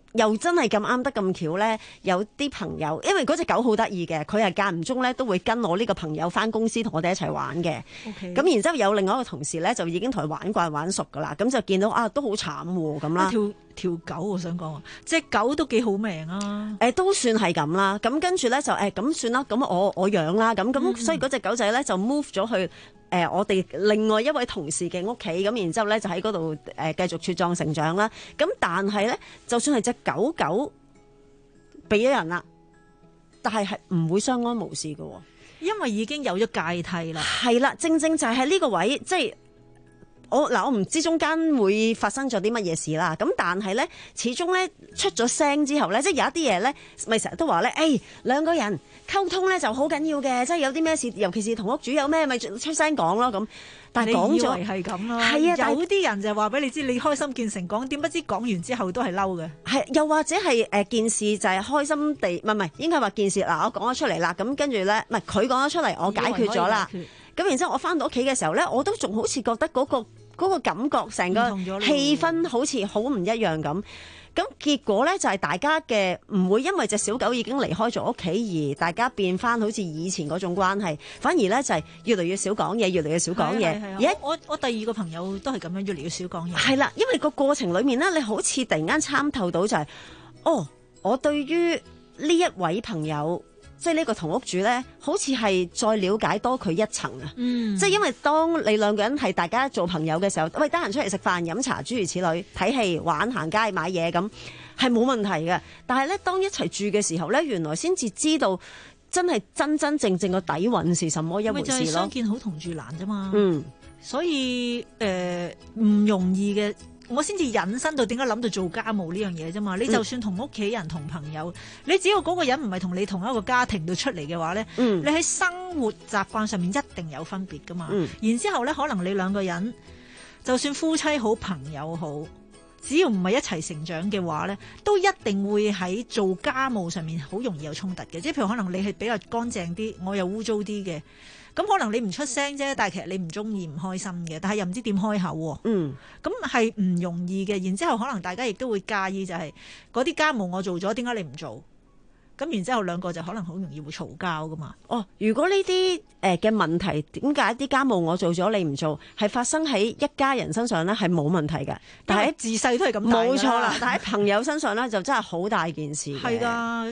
又真係咁啱得咁巧咧，有啲朋友，因為嗰隻狗好得意嘅，佢係間唔中咧都會跟我呢個朋友翻公司同我哋一齊玩嘅。咁 Okay. 然之後有另外一個同事咧就已經同佢玩慣玩熟噶啦，咁就見到啊都好慘喎咁啦。 條條狗我想講，隻狗都幾好命啊！ 誒、欸、都算係咁啦，咁跟住咧就誒咁、欸、算啦，咁我我養啦，咁咁、嗯、所以嗰隻狗仔咧就 move 咗去誒、呃、我哋另外一位同事嘅屋企，咁然之後咧就喺嗰度誒繼續茁壯成長啦。咁但係咧，就算係隻狗狗俾咗人啦，但係係唔會相安無事嘅， 因為已經有咗芥蒂啦。 係啦，正正就係喺呢個位，即係。我嗱，我唔知中間會發生咗啲乜嘢事啦。咁但係咧，始終咧出咗聲之後咧，即係有一啲嘢咧，咪成日都話咧，誒、欸、兩個人溝通咧就好緊要嘅，即係有啲咩事，尤其是同屋主有咩咪出聲講咯咁。但係講咗係咁咯， 係啊， 有啲人就話俾你知，你開心見誠講，點不知講完之後都係嬲嘅。 係又或者係誒件事就係開心地，唔係唔係應該話件事嗱，我講咗出嚟啦，咁跟住咧，唔係佢講咗出嚟，我解決咗啦。咁然之後我翻到屋企嘅時候咧，我都仲好似覺得嗰、嗰個。嗰個感覺，成個氣氛好似好唔一樣咁。咁結果咧就係、是、大家嘅唔會因為隻小狗已經離開咗屋企而大家變翻好似以前嗰種關係，反而咧就係越嚟越少講嘢，越嚟越少講嘢。 而家我我第二個朋友都係咁樣，越嚟越少講嘢。 係啦，因為個過程裡面咧，你好似突然間參透到就係、是，哦，我對於呢一位朋友。即係呢個同屋主咧，好似係再了解多佢一層啊！嗯、即係因為當你兩個人係大家做朋友嘅時候，喂，得閒出嚟食飯飲茶諸如此類，睇戲玩行街買嘢咁係冇問題嘅。但係咧，當一齊住嘅時候咧，原來先至知道真係真真正正個底蘊是什麼一回事咯。 咪就係相見好同住難啫嘛。 嗯， 所以誒唔、呃、容易嘅。我先至引申到點解諗到做家務呢樣嘢啫嘛？你就算同屋企人同朋友，你只要嗰個人唔係同你同一個家庭度出嚟嘅話咧，嗯、你喺生活習慣上面一定有分別噶嘛。嗯、然之後咧，可能你兩個人就算夫妻好、朋友好，只要唔係一齊成長嘅話咧，都一定會喺做家務上面好容易有衝突嘅。即係譬如可能你係比較乾淨啲，我又污糟啲嘅。咁可能你唔出聲啫，但係其實你唔中意、唔開心嘅，但係又唔知點開口喎。嗯，咁係唔容易嘅。然之後可能大家亦都會介意、就係，就係嗰啲家務我做咗，點解你唔做？咁然之後兩個就可能好容易會嘈交噶嘛。 哦，如果呢啲誒嘅問題，點解啲家務我做咗你唔做，係發生喺一家人身上咧，係冇問題嘅。但係自細都係咁， 冇錯啦。但係喺朋友身上咧，就真係好大件事。 係㗎。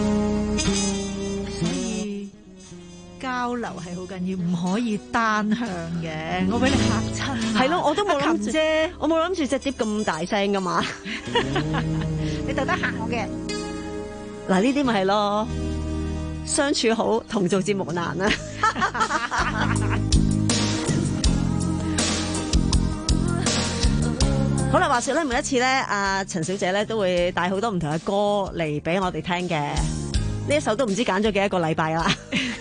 交流係好緊要，唔可以單向嘅。我俾你嚇親， 係咯，我都冇諗住啫，我冇諗住隻碟咁大聲噶嘛。 你特登嚇我嘅。 嗱，呢啲咪係咯，相處好同做節目難啊。好啦，話說咧，每一次咧，阿陳小姐咧都會帶好多唔同嘅歌嚟俾我哋聽嘅。呢一首都唔知揀咗幾多個禮拜啦。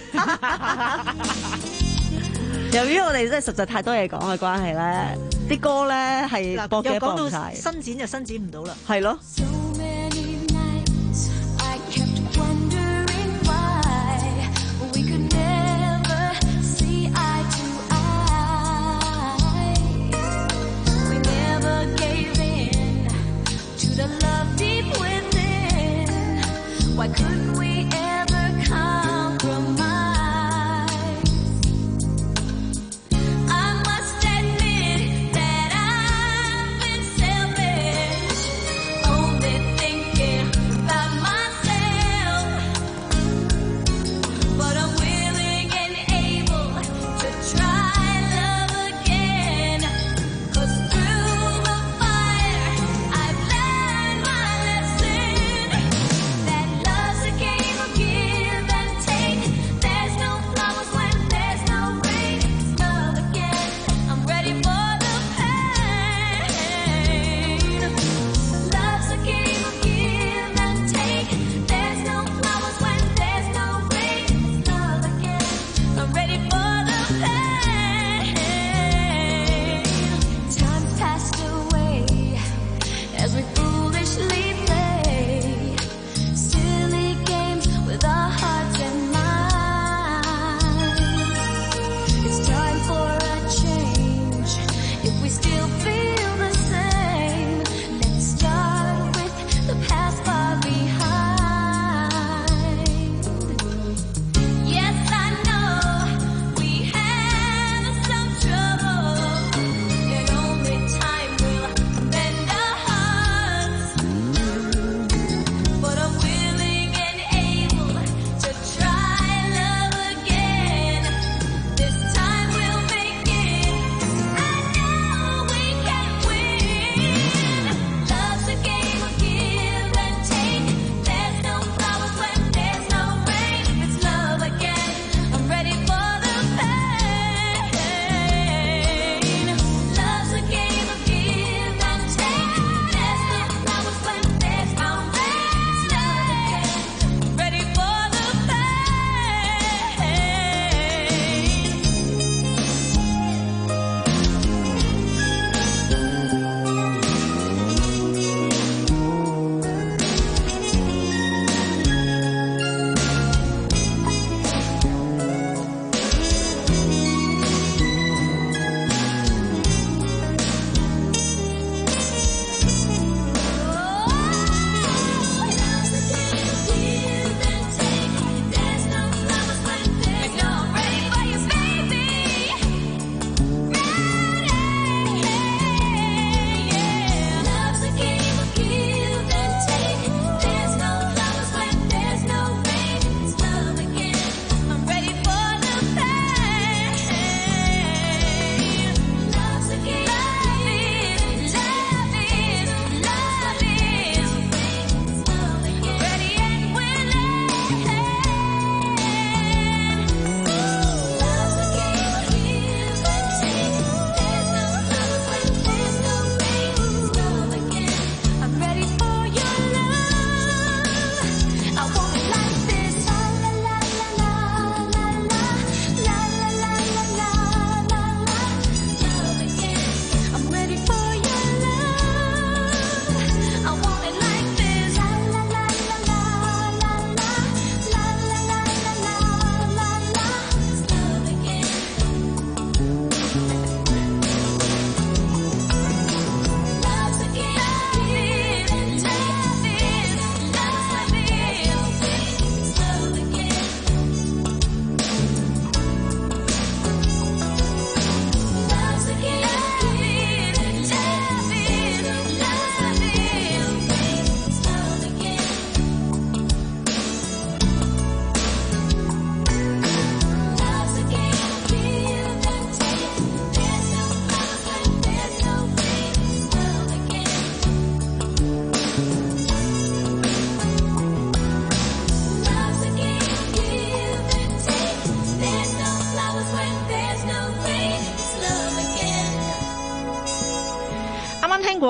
由於我哋真係實在太多嘢講嘅關係咧，啲歌咧係播嘅播唔晒， 伸展就伸展唔到啦。 係咯。 That love's a game.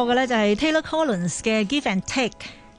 過嘅咧就係 Taylor Collins 嘅 Give and Take。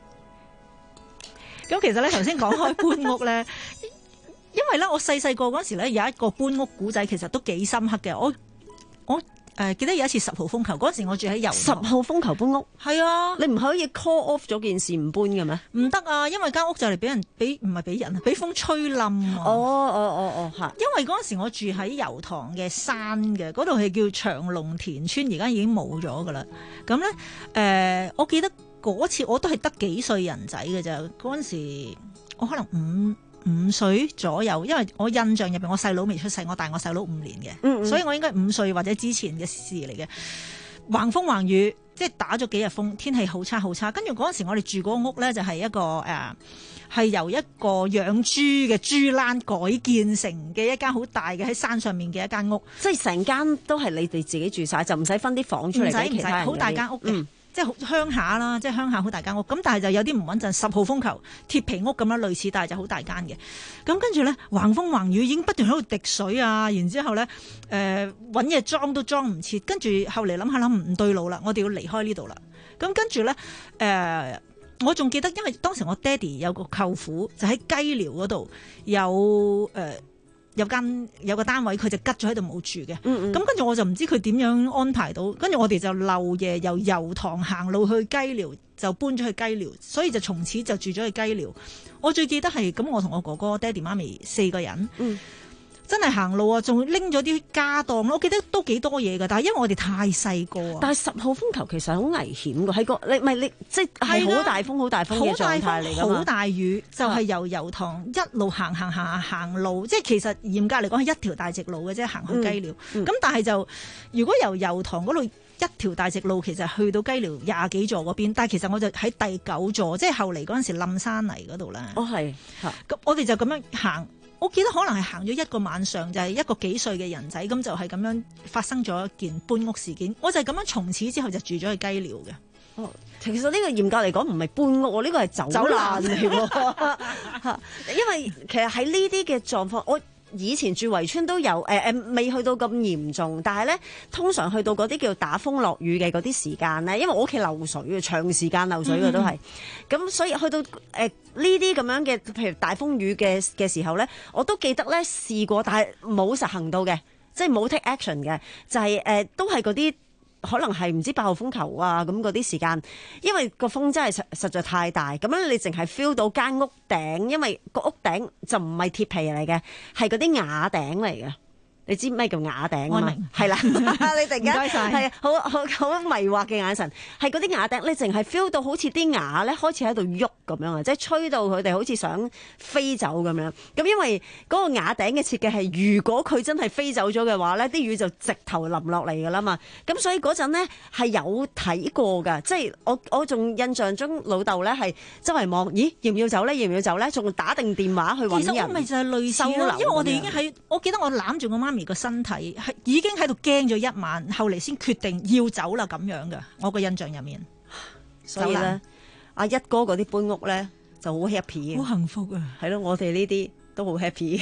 咁其實咧頭先講開搬屋咧，因為咧我細細個嗰時咧有一個搬屋古仔，其實都幾深刻嘅。我我誒、呃、記得有一次十號風球嗰時，我住喺油十號風球搬屋， 係啊， 你唔可以 call off 咗件事唔搬嘅咩？ 唔得啊，因為間屋就嚟俾人俾唔係俾人啊，俾風吹冧啊！ 哦哦哦哦，嚇！ 因為嗰陣時我住喺油塘嘅山嘅，嗰度係叫長龍田村，而家已經冇咗噶啦。咁咧誒，我記得嗰次我都係得幾歲人仔嘅咋，嗰陣時我可能五五歲左右，因為我印象入邊我細佬未出世，我大我細佬五年嘅，嗯嗯，所以我應該五歲或者之前嘅事嚟嘅。橫風橫雨，即係打咗幾日風，天氣好差好差。跟住嗰陣時我哋住嗰個屋咧，就係一個誒，係、呃、由一個養豬嘅豬欄改建成嘅一間好大嘅喺山上面嘅一間屋，即係成間都係你哋自己住晒，就唔使分啲房出嚟俾其他人。好大間屋嘅。嗯，即係好鄉下啦，即係鄉下好大間屋，咁但係就有啲唔穩陣，十號風球鐵皮屋咁樣類似，但係就好大間嘅。咁跟住咧橫風橫雨已經不斷喺度滴水啊，然之後咧誒揾嘢裝都裝唔切，跟住後嚟諗下諗唔對路啦，我哋要離開呢度啦。咁跟住咧誒，我仲記得，因為當時我爹哋有個舅父就喺雞寮嗰度有誒。呃有間有個單位，佢就吉咗喺度冇住嘅。咁跟住我就唔知佢點樣安排到，跟住我哋就漏夜由油塘行路去雞寮，就搬咗去雞寮，所以就從此就住咗去雞寮。我最記得係咁，我同我哥哥、爹哋、媽咪四個人。嗯，真係行路啊，仲拎咗啲家當咯。我記得都幾多嘢㗎，但係因為我哋太細個啊。但係十號風球其實好危險㗎，喺個你唔係你即係好大風好大風嘅狀態嚟㗎嘛。好大雨就係、是、由油塘一路行行行行路，即係其實嚴格嚟講係一條大直路嘅啫，行去雞寮。咁、嗯嗯、但係就如果由油塘嗰度一條大直路，其實去到雞寮廿幾座嗰邊，但係其實我就喺第九座，即係後嚟嗰陣時冧山泥嗰度啦。哦，係。咁我哋就咁樣行。我記得可能係行咗一個晚上，就係、是、一個幾歲嘅人仔，咁就係咁樣發生咗一件搬屋事件。我就係咁樣從此之後就住咗去雞寮嘅。哦，其實呢個嚴格嚟講唔係搬屋，呢、這個係走難嚟喎。因為其實喺呢啲嘅狀況，我以前住圍村都有，誒、呃、誒未去到咁嚴重，但係咧通常去到嗰啲叫打風落雨嘅嗰啲時間咧，因為我屋企漏水嘅，長時間漏水嘅都係，咁、嗯、所以去到誒呢啲咁樣嘅，譬如大風雨嘅嘅時候咧，我都記得咧試過，但係冇實行到嘅，即係冇 take action 嘅，就係、是、誒、呃、都係嗰啲。可能係唔知八號風球啊咁嗰啲時間，因為個風真係實實在太大，咁樣你淨係 feel 到間屋頂，因為個屋頂就唔係鐵皮嚟嘅，係嗰啲瓦頂嚟嘅。你知咩叫瓦頂啊嘛？係啦，你突然間係好好好迷惑嘅眼神，係嗰啲瓦頂，你淨係 feel 到好似啲瓦咧開始喺度喐咁樣啊，即係吹到佢哋好似想飛走咁樣。咁因為嗰個瓦頂嘅設計係，如果佢真係飛走咗嘅話咧，啲雨就直頭淋落嚟噶啦嘛。咁所以嗰陣咧係有睇過㗎，即係我我仲印象中老豆咧係周圍望，咦要唔要走咧？要唔要走咧？仲打定電話去揾人。其實我咪就係類似咯，因為我哋已經喺，我記得我攬住我媽咪個身體係已經喺度驚咗一晚，後嚟先決定要走啦咁樣嘅。我個印象入面，所以咧，阿一哥嗰啲搬屋咧就好 happy 嘅，好幸福啊！係咯，我哋呢啲都好 happy。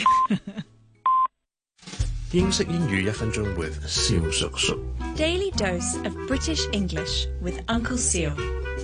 英式英語一分鐘 with 蕭叔叔。 Daily dose of British English with Uncle Seal。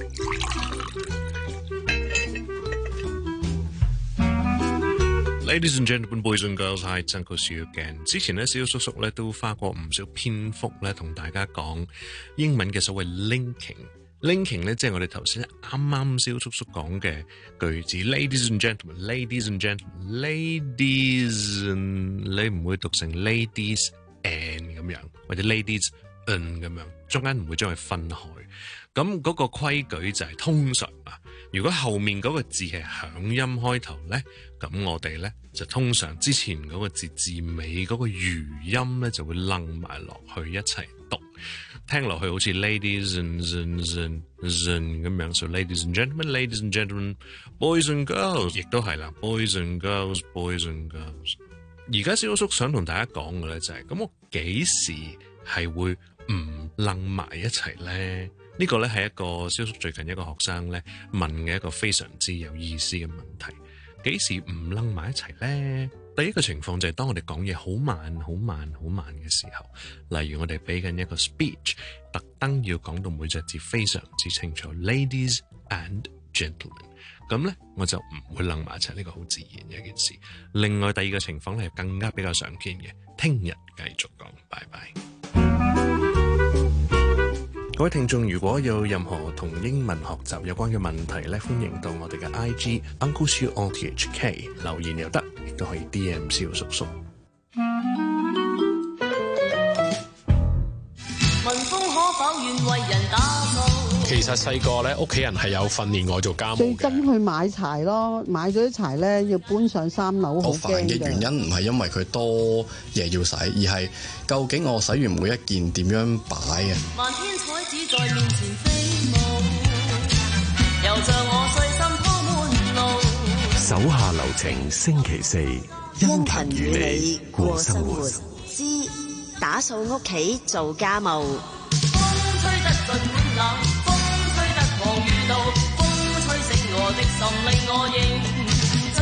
Ladies and gentlemen, boys and girls, hi, it's Uncle Siu again。之前咧，小叔叔咧都花過唔少篇幅咧，同大家講英文嘅所謂 linking。linking 咧，即係我哋頭先啱啱小叔叔講嘅句子。Ladies and gentlemen, ladies and gentlemen, ladies， 你唔會讀成 ladies and 咁樣，或者 ladies and 咁樣，中間唔會將佢分開。咁嗰個規矩就係通常啊，如果後面嗰個字係響音開頭咧，咁我哋咧就通常之前嗰個字字尾嗰個餘音咧就會楞埋落去一齊讀，聽落去好似 ladies and and and and 咁樣。So ladies and gentlemen, ladies and gentlemen, boys and girls， 亦都係啦 ，boys and girls, boys and girls。而家小叔想同大家講嘅咧就係、是，咁我幾時係會唔楞埋一齊咧？呢個咧係一個小叔最近一個學生咧問嘅一個非常之有意思嘅問題。幾時唔楞埋一齊咧？ 第一個情況就係當我哋講嘢好慢、好慢、好慢嘅時候，例如我哋俾緊一個 speech， 特登要講到每隻字非常之清楚 ，ladies and gentlemen， 咁咧我就唔會楞埋一齊，呢個好自然嘅一件事。另外第二個情況咧係更加比較常見嘅，聽日繼續講，拜拜。各位聽眾，如果有任何同英文學習有關嘅問題咧，歡迎到我哋嘅 I G Uncle Siu O T H K 留言又得，亦都可以 D M 蕭叔叔。 問風可否願為人打掃？ 其實細個咧，屋企人係有訓練我做家務最憎去買柴咯，買咗啲柴咧要搬上三樓，好我煩嘅原因唔係因為佢多嘢要洗，而係究竟我洗完每一件點樣擺啊？ 漫天彩紙在面前飛舞，又像我細心鋪滿路。 手下留情，星期四，殷勤與你過生活。 之打掃屋企做家務。 風吹得盡滿冷，風吹得狂如怒，風吹醒我的心，令我迎着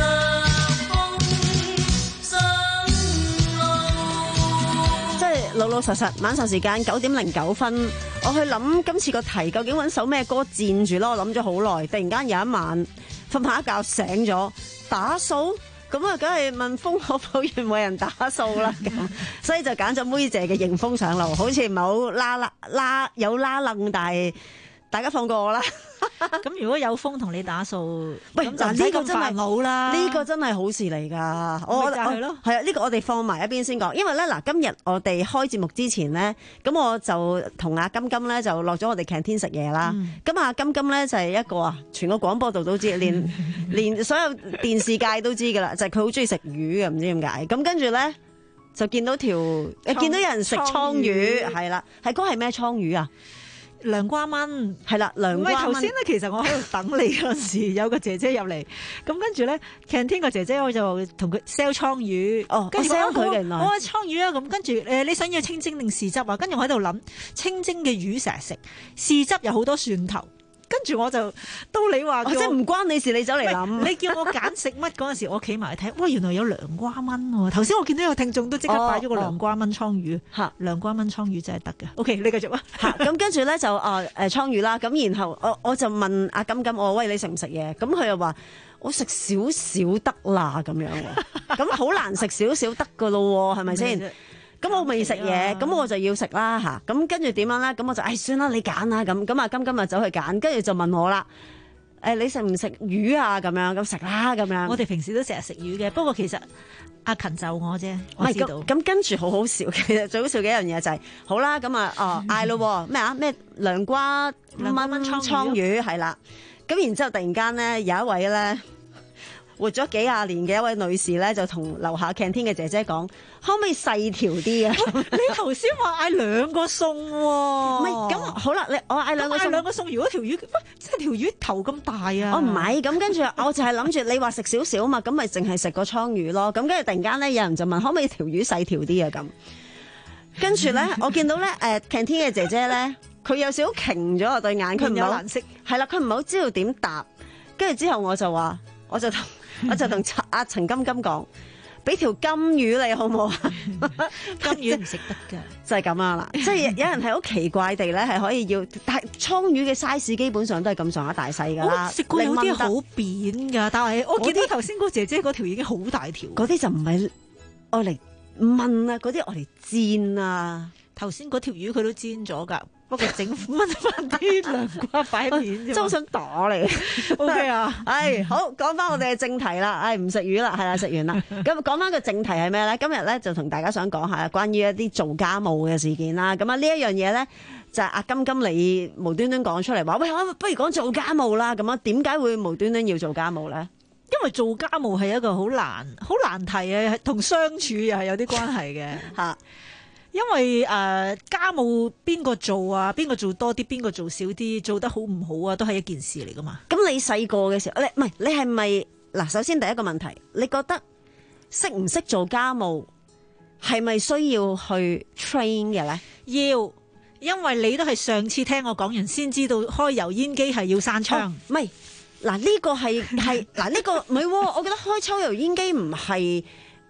風上路。 即係老老實實，晚上時間九點零九分，我去諗今次個題究竟揾首咩歌佔住咯？我諗咗好耐，突然間有一晚瞓下一覺醒咗，打掃。咁啊，梗係問風可否願為人打掃啦，咁所以就揀咗妹姐嘅迎風上路，好似唔係好拉拉拉有拉楞，但係大家放過我啦。 咁如果有風同你打掃， 喂， 咁就唔使咁煩惱啦。 呢個真係好事嚟㗎，我就係咯， 係啊，呢個我哋放埋一邊先講，因為咧嗱，今日我哋開節目之前咧，咁我就同阿金金咧就落咗我哋 canteen 食嘢啦。咁阿金金咧就係一個啊，全個廣播道都知，連連所有電視界都知㗎啦，就係佢好中意食魚嘅，唔知點解。咁跟住咧就見到條誒見到有人食倉魚，係啦，係嗰係咩倉魚啊？ 涼瓜炆係啦，涼瓜炆。 頭先咧，其實我喺度等你嗰陣時，有個姐姐入嚟，咁跟住咧 canteen 個姐姐我就同佢 sell 倉魚， 哦， 跟住 sell 佢嘅原來， 我話倉魚啊，咁跟住誒你想要清蒸定豉汁啊？跟住我喺度諗，清蒸嘅魚成日食，豉汁有好多蒜頭。跟住我就到你話， 即係唔關你事，你走嚟諗。 你叫我揀食乜嗰陣時，我企埋去睇，哇！原來有涼瓜炆喎。頭先我見到有聽眾都即刻擺咗個涼瓜炆倉魚，嚇、哦哦、涼瓜炆倉魚真係得嘅。OK，你繼續啊。 嚇咁跟住咧就啊誒倉魚啦，咁然後我我就問阿金金，我喂你食唔食嘢？咁佢又話我食少少得啦咁樣喎。咁好難食少少得㗎咯喎，係咪先？咁我未食嘢，咁我就要食啦嚇。咁跟住點樣咧？咁我就誒、哎、算啦，你揀啦咁。咁啊金金啊走去揀，跟住就問我啦。誒、哎、你食唔食魚啊？咁樣咁食啦咁樣。 我哋平時都成日食魚嘅，不過其實阿勤就我啫，我知道。 咁跟住好好笑，其實最好笑嘅一樣嘢就係、是、好啦，咁啊哦嗌咯咩啊咩涼瓜炆倉魚係啦。咁然之後突然間咧有一位咧。活咗幾廿年嘅一位女士咧，就同樓下 canteen 嘅姐姐講：可唔可以細條啲啊？ 你頭先話嗌兩個餸喎，唔係咁好啦，你我嗌兩個餸， 兩個餸，如果條魚，喂，即係條魚頭咁大啊！ 我唔係咁，跟住我就係諗住你話食少少嘛，咁咪淨係食個倉魚咯。咁跟住突然間咧，有人就問可唔可以條魚細條啲啊？咁跟住咧，我見到咧誒 canteen 嘅姐姐咧，佢有少少擎咗我對眼，佢唔係好難識， 係啦，佢唔係好知道點答。跟住之後我就話，我就同。我就同阿陳金金講，俾條金魚你好唔好啊？ 金魚唔食得㗎， 就係咁樣啦。即係有人係好奇怪地咧，係可以要，但係倉魚嘅 size 基本上都係咁上下大細㗎啦。 食過有啲好扁㗎，但係我見到頭先嗰姐姐嗰條已經好大條。 嗰啲就唔係愛嚟炆啊，嗰啲愛嚟煎啊。 頭先嗰條魚佢都煎咗㗎。不過整炆翻啲涼瓜擺面啫， 真好想打你。 O K 啊， 唉，好講翻我哋嘅正題啦。唉，唔食魚啦，係啦，食完啦。咁講翻個正題係咩咧？今日咧就同大家想講下關於一啲做家務嘅事件啦。咁啊呢一樣嘢咧就係阿金金你無端端講出嚟話，喂，不如講做家務啦。咁啊點解會無端端要做家務咧？ 因為做家務係一個好難好難題啊，同相處又係有啲關係嘅嚇。因為誒、呃、家務邊個做啊？邊個做多啲？邊個做少啲？做得好唔好啊？都係一件事嚟噶嘛。 咁你細個嘅時候，你唔係你係咪嗱？首先第一個問題，你覺得識唔識做家務係咪需要去 train 嘅咧？ 要，因為你都係上次聽我講完先知道開油煙機係要閂窗。 唔係嗱，呢個係係嗱呢個唔係喎，我覺得開抽油煙機唔係。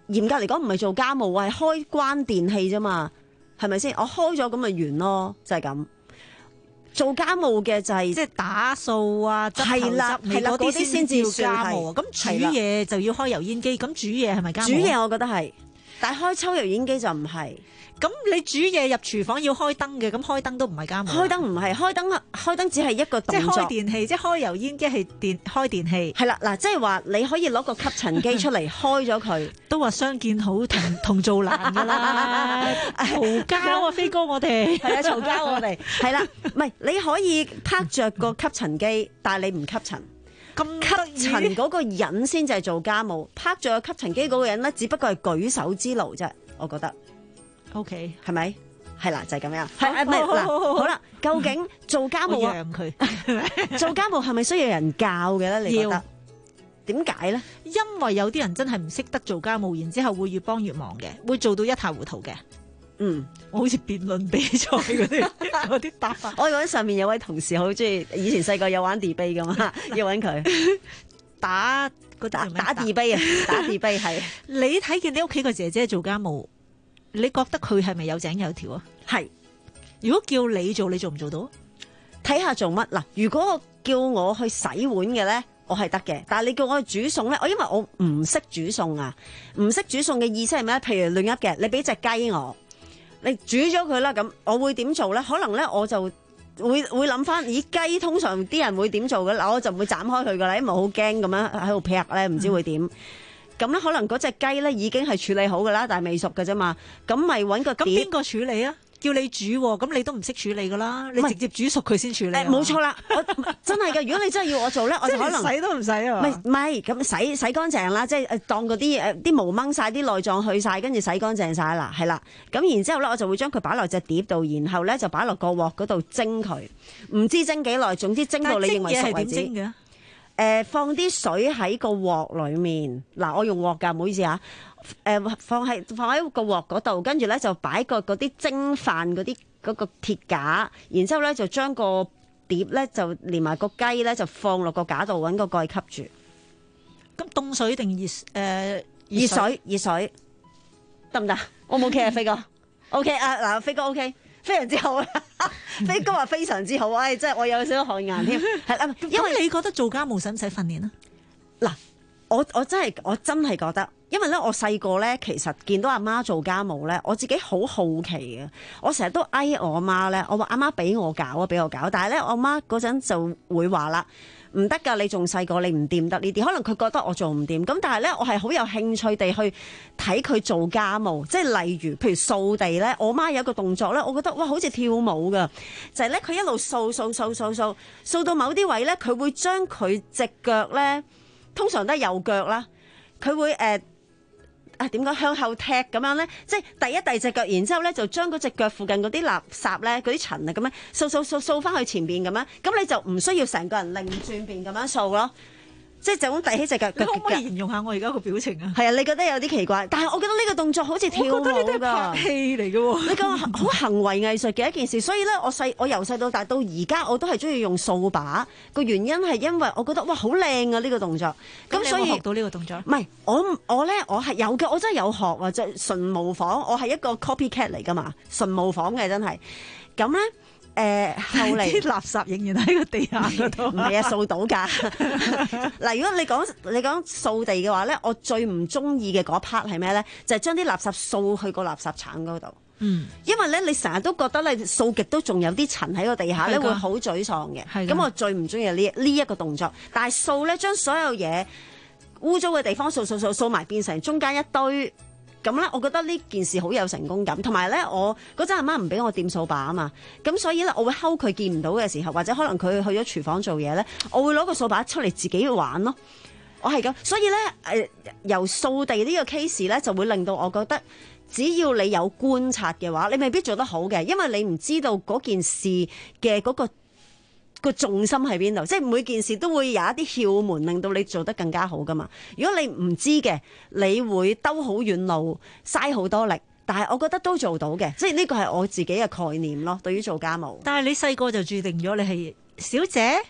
嚴格嚟講唔係做家務，係開關電器啫嘛，係咪先？我開咗咁咪完咯，就係咁。做家務嘅就係、是、 即係打掃啊，執頭執尾嗰啲先至叫家務。咁煮嘢就要開油煙機，咁煮嘢係咪家務？ 煮嘢我覺得係，但係開抽油煙機就唔係。 咁你煮嘢入廚房要開燈嘅，咁開燈都唔係家務。 開燈唔係，開燈開燈只係一個動作。 即係開電器，即係開油煙機係電開電器。 係啦，嗱，即係話你可以攞個吸塵機出嚟開咗佢。 都話相見好同同做難㗎啦，嘈交啊，飛哥我哋係啊，嘈交我哋係啦，唔係你可以拍着個吸塵機，但係你唔吸塵。咁吸塵嗰個人先至係做家務，拍着個吸塵機嗰個人咧，只不過係舉手之勞啫，我覺得。O K， 係咪？係啦，就係、是、咁樣。係唔係嗱？好啦，究竟做家務啊？讓佢做家務係咪需要人教嘅咧？你覺得點解咧？ 因為有啲人真係唔識得做家務，然之後會越幫越忙嘅，會做到一塌糊塗嘅。 嗯， 我好似辯論比賽嗰啲嗰啲答法。 我嗰上面有位同事好中意，以前細個有玩 debate 噶嘛，要揾佢打個打打 debate 啊，打 debate 係。 你睇見你屋企個姐姐做家務？你覺得佢係咪有井有條啊？ 係。 如果叫你做，你做唔做到？ 睇下做乜嗱。如果叫我去洗碗嘅咧，我係得嘅。但係你叫我去煮餸咧，我因為我唔識煮餸啊。唔識煮餸嘅意思係咩？譬如亂噏嘅，你俾隻雞我，你煮咗佢啦，咁我會點做咧？可能咧我就會會諗翻，咦，雞通常啲人會點做嘅？嗱，我就唔會斬開佢噶啦，因為我好驚咁樣喺度劈咧，唔知會點。嗯咁咧，可能嗰隻雞咧已經係處理好噶啦，但係未熟嘅啫嘛。咁咪揾個碟。 咁邊個處理啊？叫你煮，咁你都唔識處理噶啦。你直接煮熟佢先處理。 冇錯啦，我真係嘅。如果你真係要我做咧，我就可能洗都唔洗啊。 唔係唔係，咁洗洗乾淨啦，即係誒當嗰啲誒啲毛掹晒，啲內臟去晒，跟住洗乾淨晒啦，係啦。咁然之後咧，我就會將佢擺落隻碟度，然後咧就擺落個鑊嗰度蒸佢。唔知蒸幾耐，總之蒸到你認為熟為止。誒、呃、放啲水喺個鑊裏面，嗱我用鑊㗎，唔好意思啊。誒、呃、放喺放喺個鑊嗰度，跟住咧就擺個嗰啲蒸飯嗰啲嗰個鐵架，然之後咧就將個碟咧就連埋個雞咧就放落個架度，揾個蓋吸住。 咁凍水定熱誒、呃、 熱水？熱水得唔得？我冇 OK 啊，飛哥。OK 啊，嗱飛哥 OK。非常之好啊！飛哥話非常之好，唉，真係我有少少汗顏添。係啦，因為你覺得做家務使唔使訓練啊？ 嗱，我我真係我真係覺得，因為咧我細個咧其實見到阿媽做家務咧，我自己好好奇嘅。我成日都嗌我阿媽咧，我話阿媽俾我搞啊，俾我搞。但係咧，我阿媽嗰陣就會話啦。唔得㗎，你仲細個，你唔掂得呢啲。可能佢覺得我做唔掂，咁但係咧，我係好有興趣地去睇佢做家務，即係例如，譬如掃地咧，我媽有一個動作咧，我覺得哇，好似跳舞㗎，就係咧佢一路掃掃掃掃掃掃到某啲位咧，佢會將佢隻腳咧，通常都係右腳啦，佢會誒。呃啊，點解向後踢咁樣咧？即係第一第二隻腳，然之後咧就將嗰隻腳附近嗰啲垃圾咧、嗰啲塵啊咁樣掃掃掃掃翻去前邊咁樣，咁你就唔需要成個人擰轉邊咁樣掃咯。即係就咁遞起隻腳。 你可唔可以形容下我而家個表情啊？ 係啊，你覺得有啲奇怪，但係我覺得呢個動作好似跳舞㗎。我覺得你都係拍戲嚟嘅喎。你講好行為藝術嘅一件事，所以咧我細我由細到大到而家我都係中意用掃把。個原因係因為我覺得哇好靚啊呢個動作。咁所以你有冇學到呢個動作？ 唔係我我咧我係有嘅，我真係有學啊，即係純模仿。我係一個 copycat 嚟㗎嘛，純模仿嘅真係。咁咧。誒、呃、後嚟啲垃圾仍然喺個地下嗰度， 唔係啊掃到㗎。嗱，如果你講你講掃地嘅話咧，我最唔中意嘅嗰 part 係咩咧？就係將啲垃圾掃去個垃圾鏟嗰度。嗯，因為咧你成日都覺得咧掃極都仲有啲塵喺個地下咧，會好沮喪嘅。咁我最唔中意呢呢一個動作。但係掃咧，將所有嘢污糟嘅地方掃掃掃掃埋，變成中間一堆。咁咧，我覺得呢件事好有成功感，同埋咧，我嗰陣阿媽唔俾我掂掃把啊嘛，咁所以咧，我會睺佢見唔到嘅時候，或者可能佢去咗廚房做嘢咧，我會攞個掃把出嚟自己玩咯。我係咁，所以咧，誒、呃、由掃地呢個 case 咧，就會令到我覺得，只要你有觀察嘅話，你未必做得好嘅，因為你唔知道嗰件事嘅嗰個個重心喺邊度，即係每件事都會有一啲竅門，令到你做得更加好噶嘛。如果你唔知嘅，你會兜好遠路，嘥好多力。但係我覺得都做到嘅，即係呢個係我自己嘅概念咯。對於做家務， 但係你細個就注定咗你係小姐，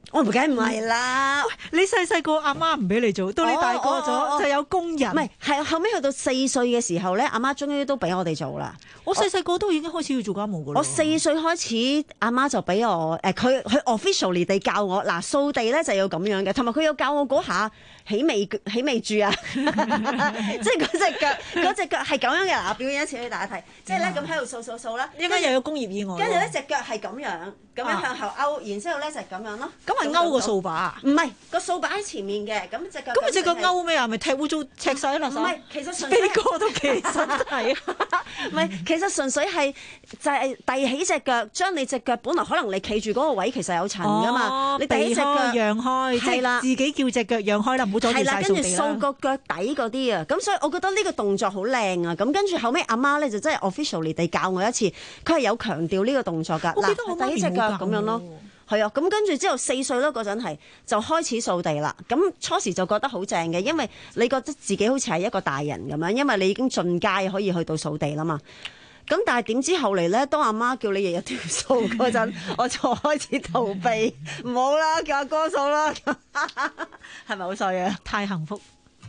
我唔梗唔係啦， 你細細個阿媽唔俾你做，到你大個咗就有工人。 唔係，係後尾去到四歲嘅時候咧，阿媽終於都俾我哋做啦。 我細細個都已經開始要做家務噶啦。 我四歲開始，阿媽就俾我誒，佢佢 officially 地教我嗱，掃地咧就要咁樣嘅，同埋佢有教我嗰下起味起味住啊，即係嗰隻腳嗰隻腳係咁樣嘅嗱，表演一次俾大家睇，即係咧咁喺度掃掃掃啦， 應該又有工業意外。 跟住咧隻腳係咁樣，咁樣向後勾，然之後咧就係咁樣咯。 咁係勾個掃把？ 唔係個掃把喺前面嘅，咁隻腳。 咁隻腳勾咩啊？咪踢污糟赤晒落手？ 唔係，其實純粹飛哥都其實係啊， 唔係，其實純粹係就係遞起隻腳，將你隻腳本來可能你企住嗰個位其實有塵噶嘛，你遞起隻腳讓開，係啦，自己叫隻腳讓開啦，唔好阻住曬掃地啦。係啦，跟住掃個腳底嗰啲啊，咁所以我覺得呢個動作好靚啊。咁跟住後尾阿媽咧就真係 officially 地教我一次，佢係有強調呢個動作㗎。我記得我媽遞起隻腳咁樣咯。係啊，咁跟住之後四歲咯，嗰陣係就開始掃地啦。咁初時就覺得好正嘅，因為你覺得自己好似係一個大人咁樣，因為你已經進階可以去到掃地啦嘛。咁但係點知後嚟咧，當阿媽叫你日日都要掃嗰陣，我就開始逃避，唔好啦，叫阿哥掃啦，係咪好衰啊？ 太幸福。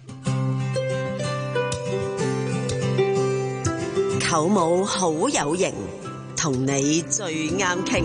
舅母好有型，同你最啱傾。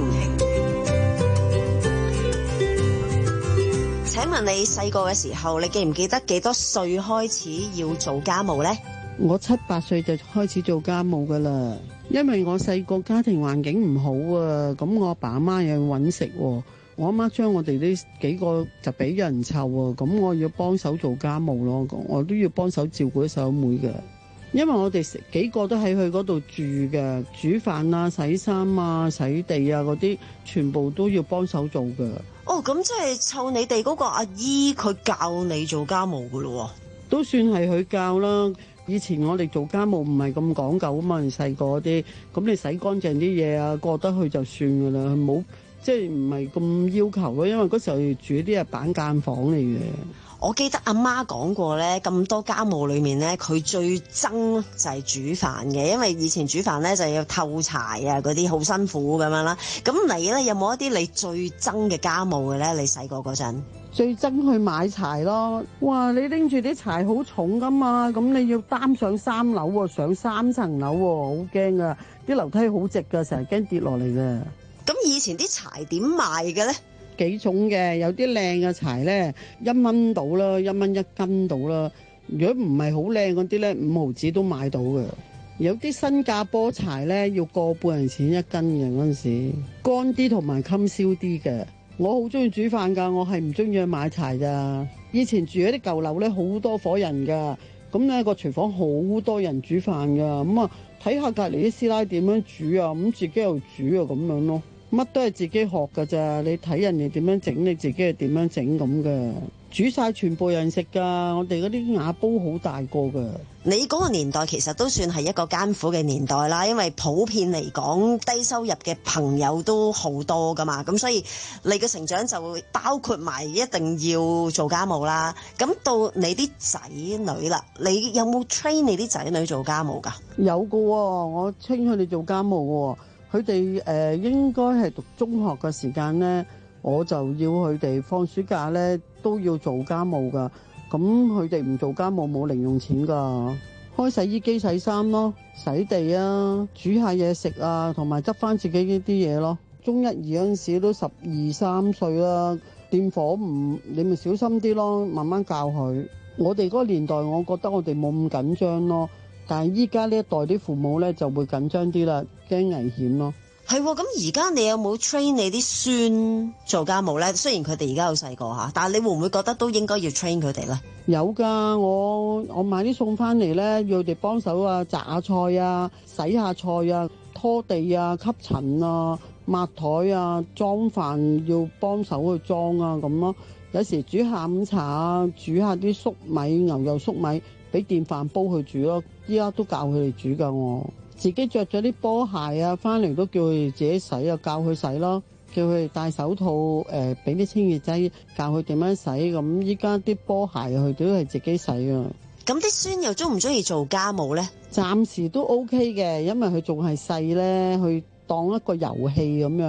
請問你細個嘅時候，你記唔記得幾多歲開始要做家務呢？ 我七八歲就開始做家務噶啦，因為我細個家庭環境唔好啊，咁我阿爸阿媽又要揾食，我阿媽將我哋呢幾個就俾人湊啊，咁我要幫手做家務咯，我都要幫手照顧啲細佬妹嘅，因為我哋幾個都喺佢嗰度住嘅，煮飯啊、洗衫啊、洗地啊嗰啲，全部都要幫手做嘅。 哦，咁即係湊你哋嗰個阿姨，佢教你做家務噶咯？ 都算係佢教啦。以前我哋做家務唔係咁講究啊嘛，細個啲，咁你洗乾淨啲嘢啊，過得去就算噶啦，冇即係唔係咁要求咯。因為嗰時候住啲係板間房嚟嘅。 我記得阿媽講過咧，咁多家務裏面咧，佢最憎就係煮飯嘅，因為以前煮飯咧就要透柴啊，嗰啲好辛苦咁樣啦。咁你咧有冇一啲你最憎嘅家務嘅咧？你細個嗰陣最憎去買柴咯。哇！你拎住啲柴好重噶嘛，咁你要擔上三樓喎，上三層樓喎，好驚啊！啲樓梯好直噶，成日驚跌落嚟嘅。 咁以前啲柴點賣嘅咧？ 幾種嘅，有啲靚嘅柴咧，一蚊到啦，一蚊一斤到啦。如果唔係好靚嗰啲咧，五毫子都買到嘅。有啲新加坡柴咧，要個半銀錢一斤嘅嗰陣時，乾啲同埋襟燒啲嘅。我好中意煮飯㗎，我係唔中意去買柴㗎。以前住嗰啲舊樓咧，好多伙人㗎，咁咧個廚房好多人煮飯㗎，咁啊睇下隔離啲師奶點樣煮啊，咁自己又煮啊咁樣咯。乜都係自己學㗎咋，你睇人哋點樣整，你自己係點樣整咁嘅。煮晒全部人食㗎，我哋嗰啲瓦煲好大個㗎。 你嗰個年代其實都算係一個艱苦嘅年代啦，因為普遍嚟講低收入嘅朋友都好多㗎嘛，咁所以你嘅成長就會包括埋一定要做家務啦。咁到你啲仔女啦，你有冇 train 你啲仔女做家務㗎？ 有㗎喎，我 train佢哋做家務喎。佢哋誒應該係讀中學嘅時間咧，我就要佢哋放暑假咧都要做家務噶。咁佢哋唔做家務冇零用錢噶，開洗衣機洗衫咯，洗地啊，煮下嘢食啊，同埋執翻自己呢啲嘢咯。中一二嗰陣時都十二三歲啦，掂火唔你咪小心啲咯，慢慢教佢。我哋嗰個年代，我覺得我哋冇咁緊張咯。但係依家呢一代啲父母咧就會緊張啲啦，驚危險咯。 係喎，咁而家你有冇 train 你啲孫做家務咧？雖然佢哋而家好細個嚇，但係你會唔會覺得都應該要 train 佢哋咧？ 有㗎，我我買啲餸翻嚟咧，要佢哋幫手啊，摘下菜啊，洗下菜啊，拖地啊，吸塵啊，抹台啊，裝飯要幫手去裝啊咁咯。有時煮下午茶啊，煮下啲粟米、牛油粟米。俾電飯煲去煮咯，依家都教佢哋煮噶。我自己着咗啲波鞋啊，翻嚟都叫佢哋自己洗啊，教佢洗咯，叫佢哋戴手套，誒俾啲清潔劑教佢點樣洗。咁依家啲波鞋佢哋都係自己洗啊。 咁啲孫又中唔中意做家務咧？ 暫時都 OK 嘅，因為佢仲係細咧，佢當一個遊戲咁樣，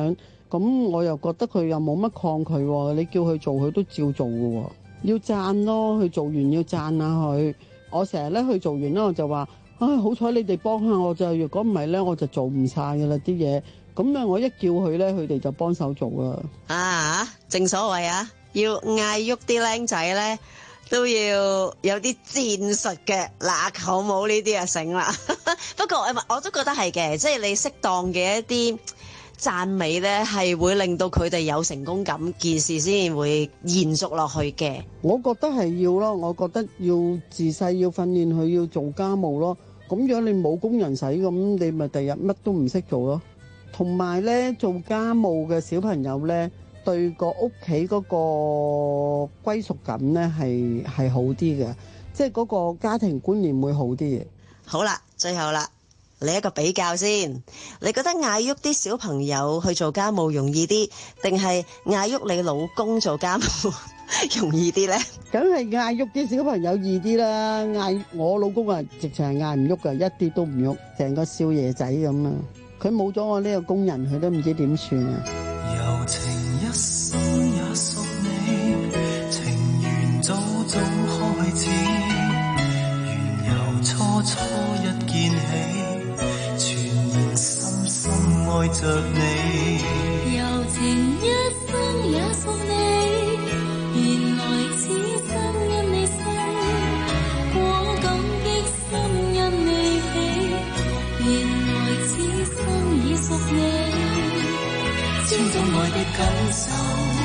咁我又覺得佢又冇乜抗拒喎，你叫佢做佢都照做嘅喎，要讚咯，佢做完要讚下佢。我成日咧去做完咧，我就話：唉，好彩你哋幫下我就，如果唔係咧，我就做唔晒嘅啦啲嘢。咁咧，我一叫佢咧，佢哋就幫手做啦。 啊，正所謂啊，要嗌喐啲僆仔咧，都要有啲戰術嘅，嗱口冇呢啲啊醒啦。不過誒，我都覺得係嘅，即係你適當嘅一啲讚美咧，係會令到佢哋有成功感，件事先會延續落去嘅。 我覺得係要咯，我覺得要自細要訓練佢要做家務咯。咁樣你冇工人使，咁你咪第日乜都唔識做咯。同埋咧，做家務嘅小朋友咧，對個屋企嗰個歸屬感咧係係好啲嘅，即係嗰個家庭觀念會好啲嘅。 好啦，最後啦，你一個比較先，你覺得嗌喐啲小朋友去做家務容易啲，定係嗌喐你老公做家務容易啲咧？ 梗係嗌喐啲小朋友易啲啦，嗌我老公啊，直情係嗌唔喐噶，一啲都唔喐，成個少爺仔咁啊！佢冇咗我呢個工人，佢都唔知點算啊！ 柔情一生也屬你，情緣早早開始，緣由初初一見起，全然深深愛着你。 柔情一生也屬你，原來此生因你生，果感激心因你起，原來此生已屬你。 千種愛的感受，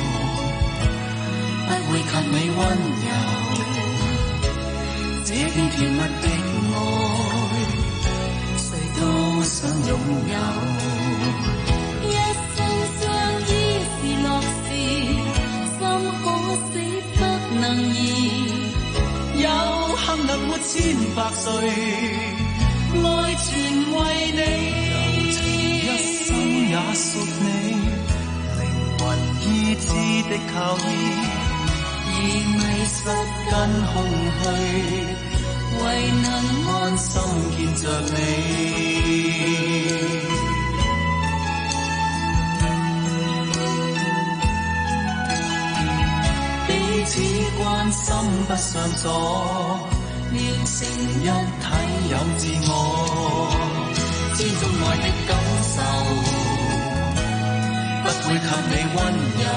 不會及你溫柔。這段甜蜜的愛，誰都想擁有。 一生相依是樂事，心可死不能移。 有幸能活千百歲，愛全為你。柔情一生也屬你。意志的靠依，而迷失跟空虛， 為能安心見着你。彼此關心不上鎖，連成一體有自我，千種愛的感受。不會及你溫柔，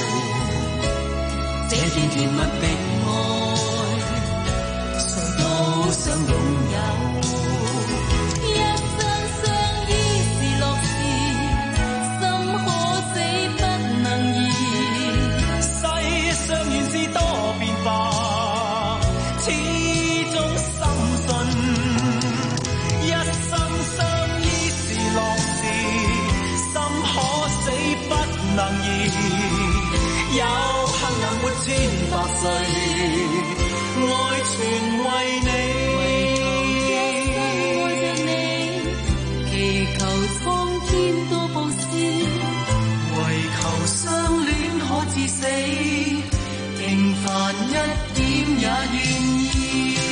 這段甜蜜的愛，誰都想擁有。 一生相依是樂事，心可死不能移。 世上原是多變化，始終深信，一生相依是樂事，心可死不能移，有幸能活千百歲，愛全為你。 愛着你，祈求蒼天多布施， 為求相戀可至死，平凡一點也願意。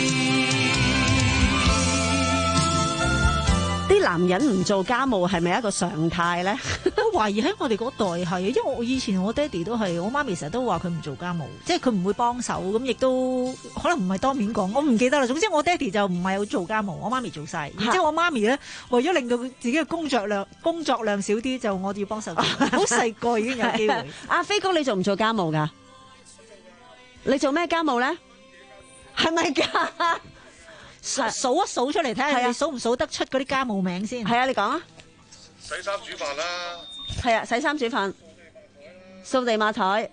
啲男人唔做家務係咪一個常態咧？ 我懷疑喺我哋嗰代係，因為我以前我爹哋都係，我媽咪成日都話佢唔做家務，即係佢唔會幫手，咁亦都可能唔係當面講，我唔記得啦。總之我爹哋就唔係有做家務，我媽咪做晒。然之後我媽咪咧，為咗令到佢自己嘅工作量工作量少啲，就我哋要幫手。好細個已經有機會。 阿飛哥，你做唔做家務㗎？你做咩家務咧？係咪㗎？ 數數一數出嚟睇下，你數唔數得出嗰啲家務名先？ 係啊，你講啊。 洗衫煮飯啦。 係啊，洗衫煮飯，掃地抹台。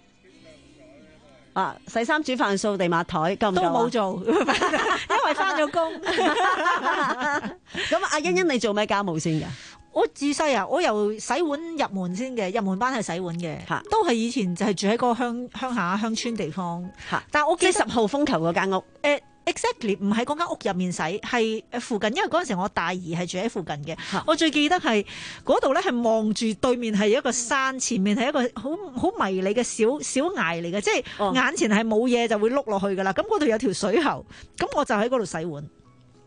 啊，洗衫煮飯掃地抹台夠唔夠啊？ 都冇做，因為翻咗工。 咁阿欣欣，你做咩家務先㗎？ 我自細啊，我由洗碗入門先嘅，入門班係洗碗嘅，都係以前就係住喺嗰個鄉鄉下鄉村地方。但係我記得即係十號風球嗰間屋。 誒。Exactly 唔喺嗰間屋入面洗，係誒附近，因為嗰陣時我大姨係住喺附近嘅。我最記得係嗰度咧，係望住對面係一個山，前面係一個好好迷你嘅小小崖嚟嘅，即係眼前係冇嘢就會碌落去噶啦。咁嗰度有條水喉，咁我就喺嗰度洗碗。 哦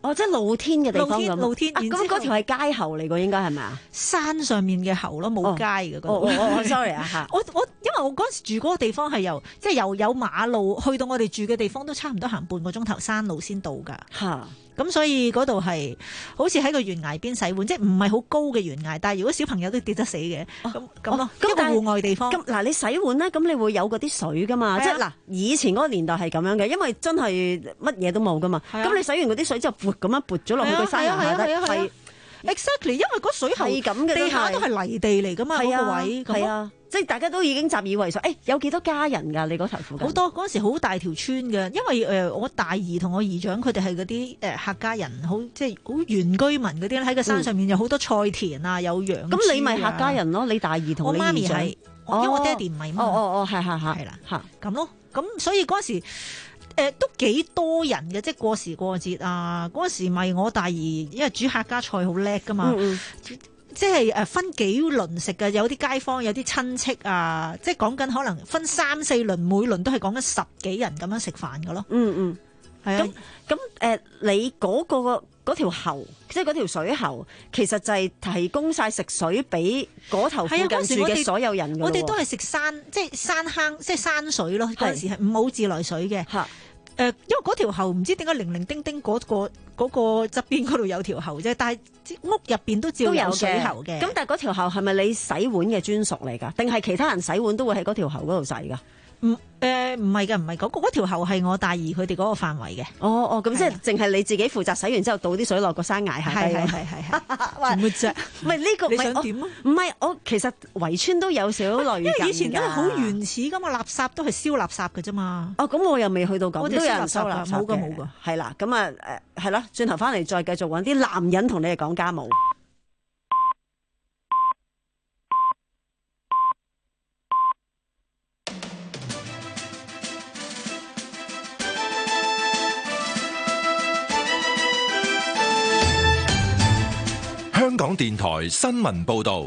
哦，即係露天嘅地方咁。 露天， 咁嗰條係街喉嚟㗎，應該係咪啊？ 山上面嘅喉咯，冇街嘅嗰度。 哦哦 sorry 啊嚇。 我我因為我嗰陣時住嗰個地方係由即係由有馬路去到我哋住嘅地方都差唔多行半個鐘頭山路先到㗎。 嚇。 咁所以嗰度係好似喺個懸崖邊洗碗，即係唔係好高嘅懸崖，但係如果小朋友都跌得死嘅，咁咁咯。一個戶外地方。 咁嗱，你洗碗咧，咁你會有嗰啲水噶嘛？即係嗱，以前嗰個年代係咁樣嘅，因為真係乜嘢都冇噶嘛。咁你洗完嗰啲水之後撥咁樣撥咗落去個山崖下底，係 exactly， 因為嗰水喉係咁嘅， 地下都係泥地嚟噶嘛，嗰個位。 係啊。即係大家都已經習以為常，誒、欸、有幾多家人㗎？你嗰頭附近好多，嗰陣時好大條村嘅，因為誒、呃、我大姨同我姨丈佢哋係嗰啲誒客家人，好即係好原居民嗰啲咧，喺個山上面有好多菜田啊，有羊、啊。 咁你咪客家人咯？你大姨同你姨丈，我媽咪係， 因為我爹哋唔係嘛。 哦哦哦，係係係， 係啦嚇咁咯。咁所以嗰陣時誒、呃、都幾多人嘅，即係過時過節啊。嗰陣時咪我大姨，因為煮客家菜好叻㗎嘛。嗯嗯即係誒分幾輪食嘅，有啲街坊，有啲親戚啊，即係講緊可能分三四輪，每輪都係講緊十幾人咁樣食飯嘅咯。 嗯嗯，係啊。咁咁誒，你嗰、嗰個嗰條喉，即係嗰條水喉，其實就係提供晒食水俾嗰頭附近住嘅所有人嘅。 我哋都係食山，即係山坑，即係山水咯。嗰陣時係冇自來水嘅。嚇。誒，因為嗰條喉唔知點解零零丁丁嗰、嗰個嗰、嗰個側邊嗰度有條喉啫，但係屋入邊都照有水喉嘅。 咁但係嗰條喉係咪你洗碗嘅專屬嚟㗎？定係其他人洗碗都會喺嗰條喉嗰度洗㗎？ 唔誒唔係嘅，唔係嗰個嗰條喉係我大姨佢哋嗰個範圍嘅。 哦哦，咁即係淨係你自己負責洗完之後倒啲水落個山崖下低。 係係係係。點啫？ 唔係呢個， 你想點啊？ 唔係我其實圍村都有少類近㗎。 因為以前都係好原始㗎嘛，垃圾都係燒垃圾㗎啫嘛。 哦，咁我又未去到咁， 我哋都有人收垃圾嘅。 冇㗎冇㗎。 係啦，咁啊誒係啦，轉頭翻嚟再繼續揾啲男人同你哋講家務。 香港電台新聞報道，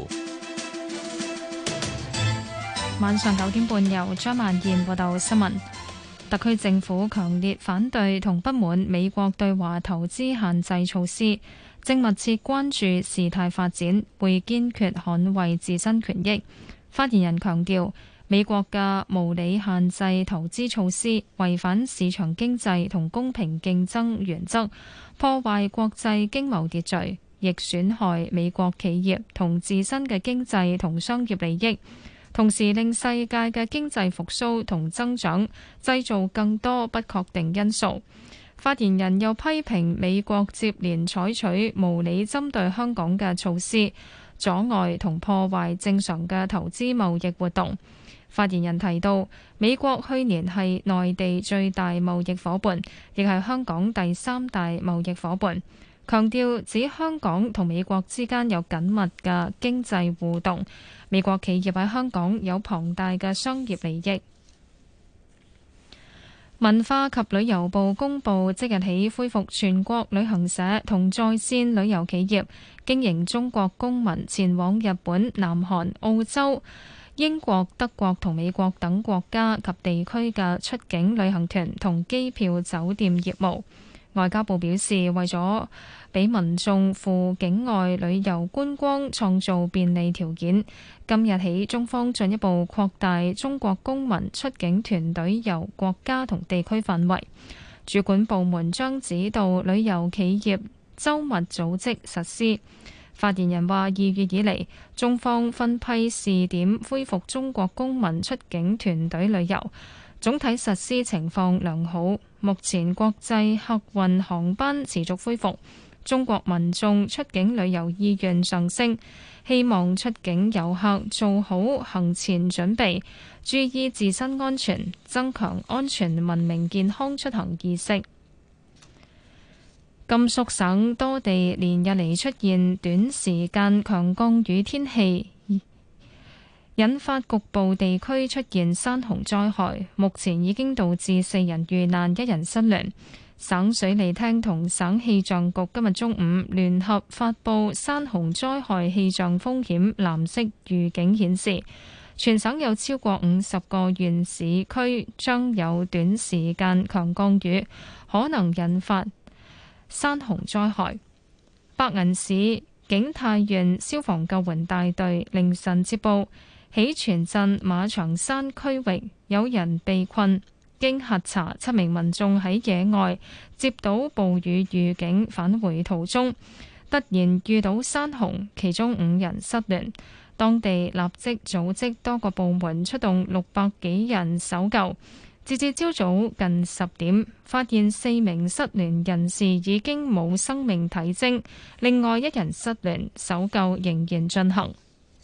晚上九點半由張曼燕報道新聞。特區政府強烈反對同不滿美國對華投資限制措施，正密切關注事態發展，會堅決捍衛自身權益。發言人強調，美國嘅無理限制投資措施違反市場經濟同公平競爭原則，破壞國際經貿秩序，亦損害美國企業同自身嘅經濟同商業利益，同時令世界嘅經濟復甦同增長製造更多不確定因素。發言人又批評美國接連採取無理針對香港嘅措施，阻礙同破壞正常嘅投資貿易活動。發言人提到，美國去年係內地最大貿易夥伴，亦係香港第三大貿易夥伴。強調指香港同美國之間有緊密嘅經濟互動，美國企業喺香港有龐大嘅商業利益。文化及旅遊部公布，即日起恢復全國旅行社同在線旅遊企業經營中國公民前往日本、南韓、澳洲、英國、德國同美國等國家及地區嘅出境旅行團同機票酒店業務。外交部表示，為咗俾民眾赴境外旅遊觀光創造便利條件，今日起中方進一步擴大中國公民出境團隊遊國家同地區範圍。主管部門將指導旅遊企業周密組織實施。發言人話：二月以嚟，中方分批試點恢復中國公民出境團隊旅遊，總體實施情況良好。目前國際客運航班持續恢復，中國民眾出境旅遊意願上升，希望出境遊客做好行前準備，注意自身安全，增強安全文明健康出行意識。甘肅省多地連日嚟出現短時間強降雨天氣，引發局部地區出現山洪災害，目前已經導致四人遇難，一人失聯。省水利廳同省氣象局今日中午聯合發布山洪災害氣象風險藍色預警，顯示全省有超過五十個縣市區將有短時間強降雨，可能引發山洪災害。白銀市景泰縣消防救援大隊凌晨接報，喜泉鎮馬場山區域有人被困，經核查，七名民眾喺野外接到暴雨預警，返回途中突然遇到山洪，其中五人失聯。當地立即組織多個部門出動六百幾人搜救，截至朝早近十點，發現四名失聯人士已經冇生命體徵，另外一人失聯，搜救仍然進行。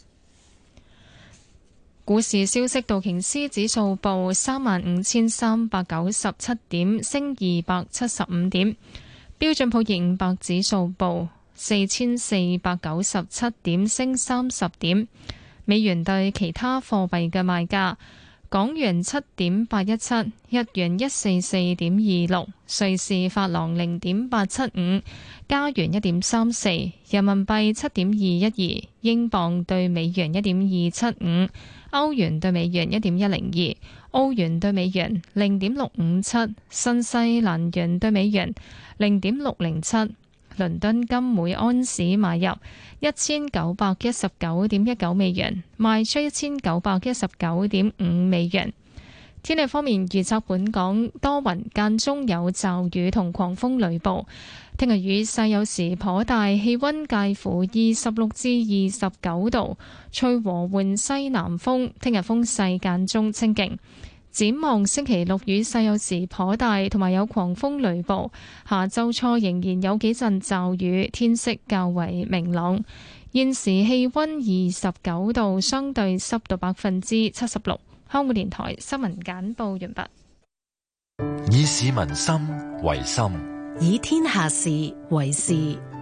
股市消息，道瓊斯指數報三萬五千三百九十七點，升二百七十五點；標準普爾五百指數報四千四百九十七點，升三十點。美元對其他貨幣嘅賣價：港元七點八一七，日元一四四點二六，瑞士法郎零點八七五，加元一點三四，人民幣七點二一二，英鎊對美元一點二七五。歐元對美元一點一零二，澳元對美元零點六五七，新西蘭元對美元零點六零七。倫敦金每安士買入一千九百一十九點一九美元，賣出一千九百一十九點五美元。天氣方面預測，本港多雲間中有驟雨同狂風雷暴。聽日雨勢有時頗大，氣溫介乎二十六至二十九度，吹和緩西南風。聽日風勢間中清勁。展望星期六雨勢有時頗大，同埋有狂風雷暴。下周初仍然有幾陣驟雨，天色較為明朗。現時氣溫二十九度，相對濕度百分之七十六。香港電台新聞簡報完畢。 以市民心為心， 以天下事為事。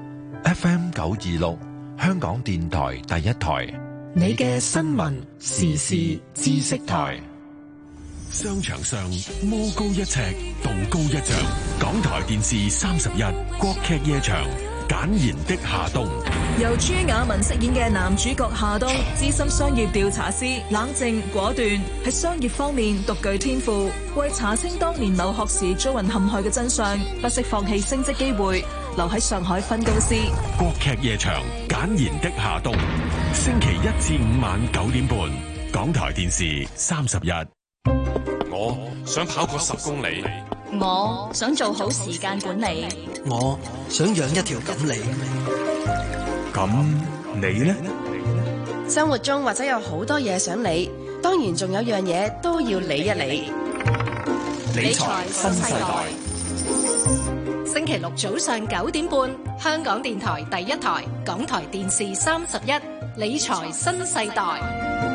F M 九二六，香港電台第一台， 你嘅新聞時事知識台。 商場上魔高一尺，道高一丈。港台電視三十一，國劇夜場，簡言的夏冬。 由朱亞文飾演嘅男主角夏冬，資深商業調查師，冷靜果斷，喺商業方面獨具天賦。為查清當年留學時遭人陷害嘅真相，不惜放棄升職機會，留喺上海分公司。 國劇夜場，簡言的夏冬，星期一至五晚九點半，港台電視三十一。 我想跑過十公里， 我想做好時間管理， 我想養一條錦鯉。 咁你呢？ 生活中或者有好多嘢想理，當然仲有樣嘢都要理一理。 理財新世代， 星期六早上九點半，香港電台第一台，港台電視三十一，理財新世代。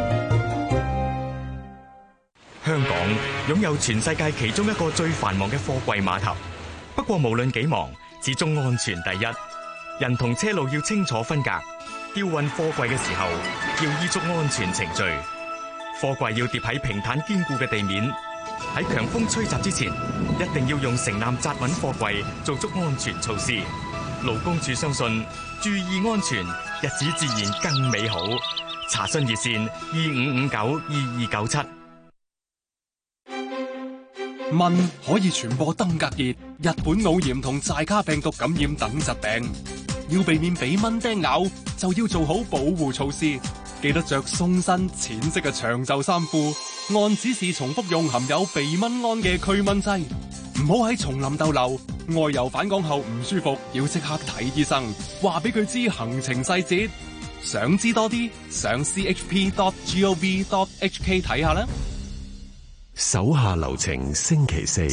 香港擁有全世界其中一個最繁忙嘅貨櫃碼頭，不過無論幾忙，始終安全第一。人同車路要清楚分隔，吊運貨櫃嘅時候要依足安全程序。貨櫃要疊喺平坦堅固嘅地面，喺強風吹襲之前，一定要用繩纜紮穩貨櫃，做足安全措施。勞工處相信，注意安全，日子自然更美好。查詢熱線二五五九二二九七。 蚊可以傳播登革熱、日本腦炎同寨卡病毒感染等疾病，要避免俾蚊叮咬，就要做好保護措施。記得着鬆身淺色嘅長袖衫褲，按指示重複用含有避蚊胺嘅驅蚊劑。唔好喺叢林逗留，外遊返港後唔舒服，要即刻睇醫生，話俾佢知行程細節。想知多啲，上 c h p dot gov dot h k 睇下啦。 手下留情，星期四。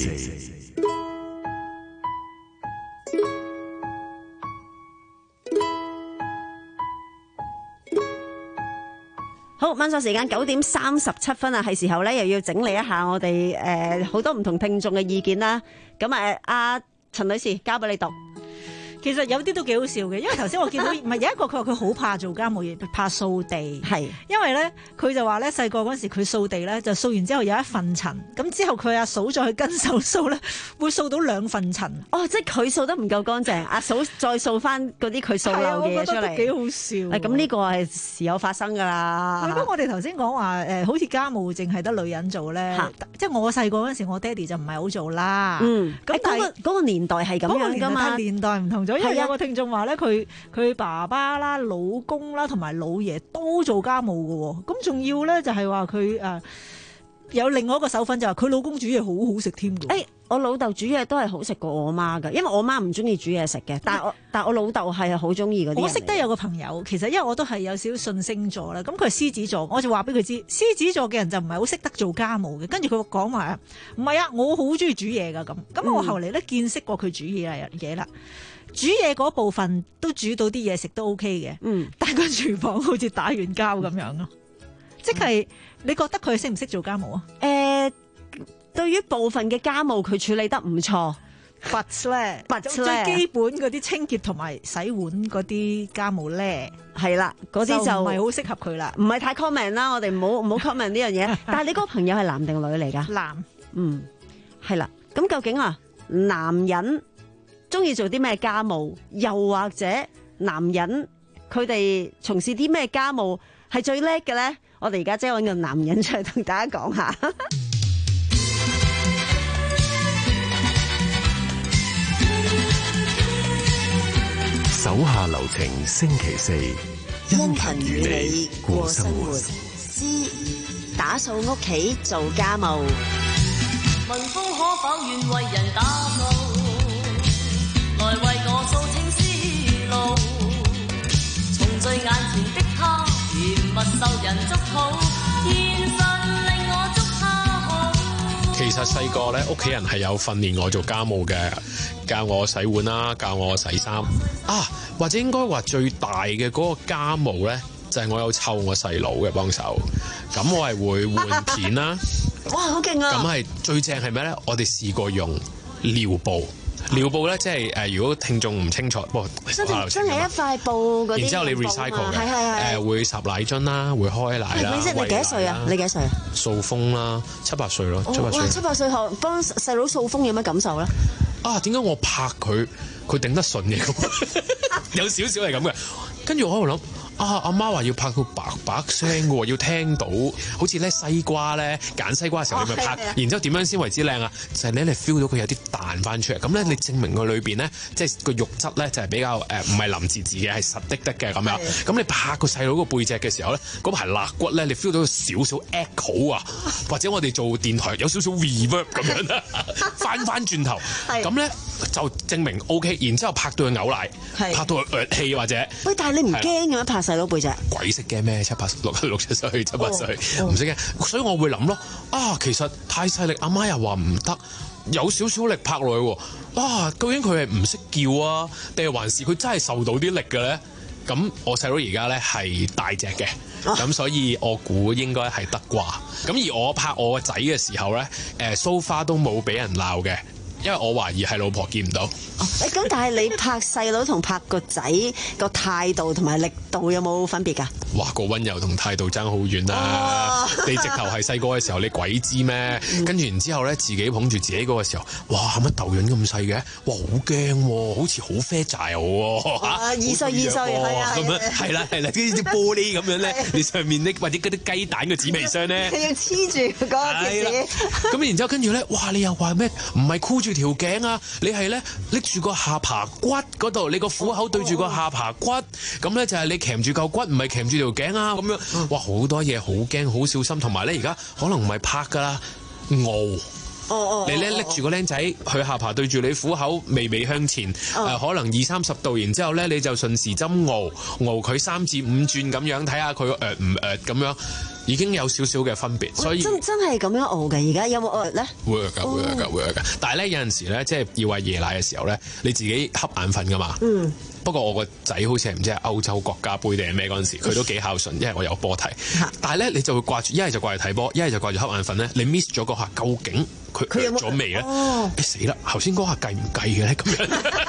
好，晚上時間九點三十七分啊，係時候咧又要整理一下我哋誒好多唔同聽眾嘅意見啦。咁啊，阿陳女士交俾你讀。 其實有啲都幾好笑嘅，因為頭先我見到唔係有一個佢話佢好怕做家務嘢，怕掃地。 係因為咧佢就話咧細個嗰時佢掃地咧就掃完之後有一份塵，咁之後佢阿嫂再去跟手掃咧會掃到兩份塵。 哦，即係佢掃得唔夠乾淨，阿嫂再掃翻嗰啲佢掃漏嘅嘢出嚟。 係啊，我覺得都幾好笑。 咁呢個係時有發生㗎啦。 如果我哋頭先講話誒，好似家務淨係得女人做咧，即係我細個嗰陣時，我爹哋就唔係好做啦。 嗯， 咁但係嗰個嗰個年代係咁樣㗎嘛， 年代唔同咗。因為有個聽眾話咧，佢佢爸爸啦、老公啦同埋老爺都做家務㗎喎。咁仲要咧就係話佢誒有另外一個手份，就話佢老公煮嘢好好食添㗎。 誒，我老豆煮嘢都係好食過我媽㗎，因為我媽唔中意煮嘢食嘅，但係我但係我老豆係好中意嗰啲。 我識得有個朋友，其實因為我都係有少少信星座啦，咁佢係獅子座，我就話俾佢知，獅子座嘅人就唔係好識得做家務嘅。跟住佢講話唔係啊，我好中意煮嘢㗎咁。咁我後嚟咧見識過佢煮嘢嘢啦。煮嘢嗰部分都煮到啲嘢食都 OK 嘅，嗯，但係個廚房好似打完交咁樣咯，即係你覺得佢識唔識做家務啊？ 誒、呃，對於部分嘅家務佢處理得唔錯 ，but 咧，but 最基本嗰啲清潔同埋洗碗嗰啲家務咧， 係啦，嗰啲就唔係好適合佢啦， 唔係太 comment 啦，我哋唔好唔好 comment 呢樣嘢。但係你嗰個朋友係男定女嚟㗎？ 男， 嗯，係啦。咁究竟啊，男人中意做啲咩家務，又或者男人佢哋從事啲咩家務係最叻嘅咧？我哋而家即係揾個男人出嚟同大家講下。 手下留情，星期四，殷勤與你過生活。 之打掃屋企做家務。 民風可否願為人打掃？來為我掃清思路，重聚眼前的他，甜蜜受人祝福，現實令我祝他好。 其實細個咧，屋企人係有訓練我做家務嘅，教我洗碗啦，教我洗衫啊，或者應該話最大嘅嗰個家務咧，就係、是、我有湊我細佬嘅幫手，咁我係會換片啦。 哇，好勁啊！ 咁係最正係咩咧？我哋試過用尿布。尿布咧，即係誒、呃，如果聽眾唔清楚，不過真係真係一塊布嗰啲。 然之後你 recycle 嘅， 係係係誒會烚奶樽啦，會開奶啦。 你幾多歲啊？你幾多歲啊？ 掃風啦，七八歲咯，七八歲。 哇！七八歲後幫細佬掃風有咩感受咧？ 啊，點解我拍佢，佢頂得順嘅咁？有少少係咁嘅。跟住我喺度諗。啊！阿媽話要拍到白白聲嘅喎，要聽到，好似咧西瓜咧揀西瓜嘅時候，你咪拍，哦、然之後點樣先為之靚啊？就係、是、咧你 feel 到佢有啲彈翻出嚟，咁咧你證明佢裏邊咧，即係個肉質咧就係比較誒唔係腍滋滋嘅，係實的的嘅咁樣。咁你拍個細佬個背脊嘅時候咧，嗰排肋骨咧，你 feel 到少少 echo 啊，或者我哋做電台有少少 reverb 咁樣啦，翻翻轉頭，咁咧就證明 OK。然之後拍到佢嘔奶，拍到佢啜氣或者， 喂，但係你唔驚嘅咩？拍細佬背脊？ 鬼識驚咩？七八六六七歲，七八歲唔識驚，所以我會諗咯。啊，其實太細力，阿媽又話唔得，有少少力拍落去喎。啊，究竟佢係唔識叫啊，定係還是佢真係受到啲力嘅咧？咁我細佬而家咧係大隻嘅，咁、啊、所以我估應該係得啩。咁而我拍我個仔嘅時候咧，誒 so far 都冇俾人鬧嘅。因為我懷疑係老婆見唔到。 哦，咁但係你拍細佬同拍個仔個態度同埋力度有冇分別㗎？ 哇，個溫柔同態度爭好遠啦！你直頭係細個嘅時候，你鬼知咩？嗯、跟住然之後咧，自己捧住自己嗰個時候，哇，乜豆潤咁細嘅？哇，好驚喎，好似好 fragile 喎嚇！二歲二歲係啊， 咁樣係啦係啦，啲啲玻璃咁樣咧，你上面咧或者嗰啲雞蛋嘅紙皮箱咧， 要黐住嗰個貼紙。咁然之後跟住咧，哇！你又話咩？唔係箍住條頸啊！你係咧拎住個下巴骨嗰度，你個虎口對住個下巴骨，咁咧就係你鉗住嚿骨，唔係鉗住條頸啊！咁樣，哇，好多嘢，好驚，好小心，同埋咧而家可能唔係拍噶啦，熬。 哦哦， 你咧拎住個僆仔，佢下巴對住你虎口，微微向前，誒、哦呃、可能二三十度，然之後咧你就順時針熬熬佢三至五轉咁樣，睇下佢誒唔誒咁樣，已經有少少嘅分別。所以真真係咁樣熬嘅，而家有冇熬咧？ 會㗎，會㗎，會㗎。但係咧有陣時咧，即係要餵夜奶嘅時候咧，你自己瞌眼瞓㗎嘛。嗯。不過我個仔好似係唔知係歐洲國家杯定係咩嗰陣時，佢都幾孝順，因為我有波睇。但係咧你就會掛住，一係就掛住睇波，一係就掛住瞌眼瞓咧。你 miss 咗嗰下，究竟佢佢咗未咧？誒死啦！頭先嗰下計唔計嘅咧？咁樣。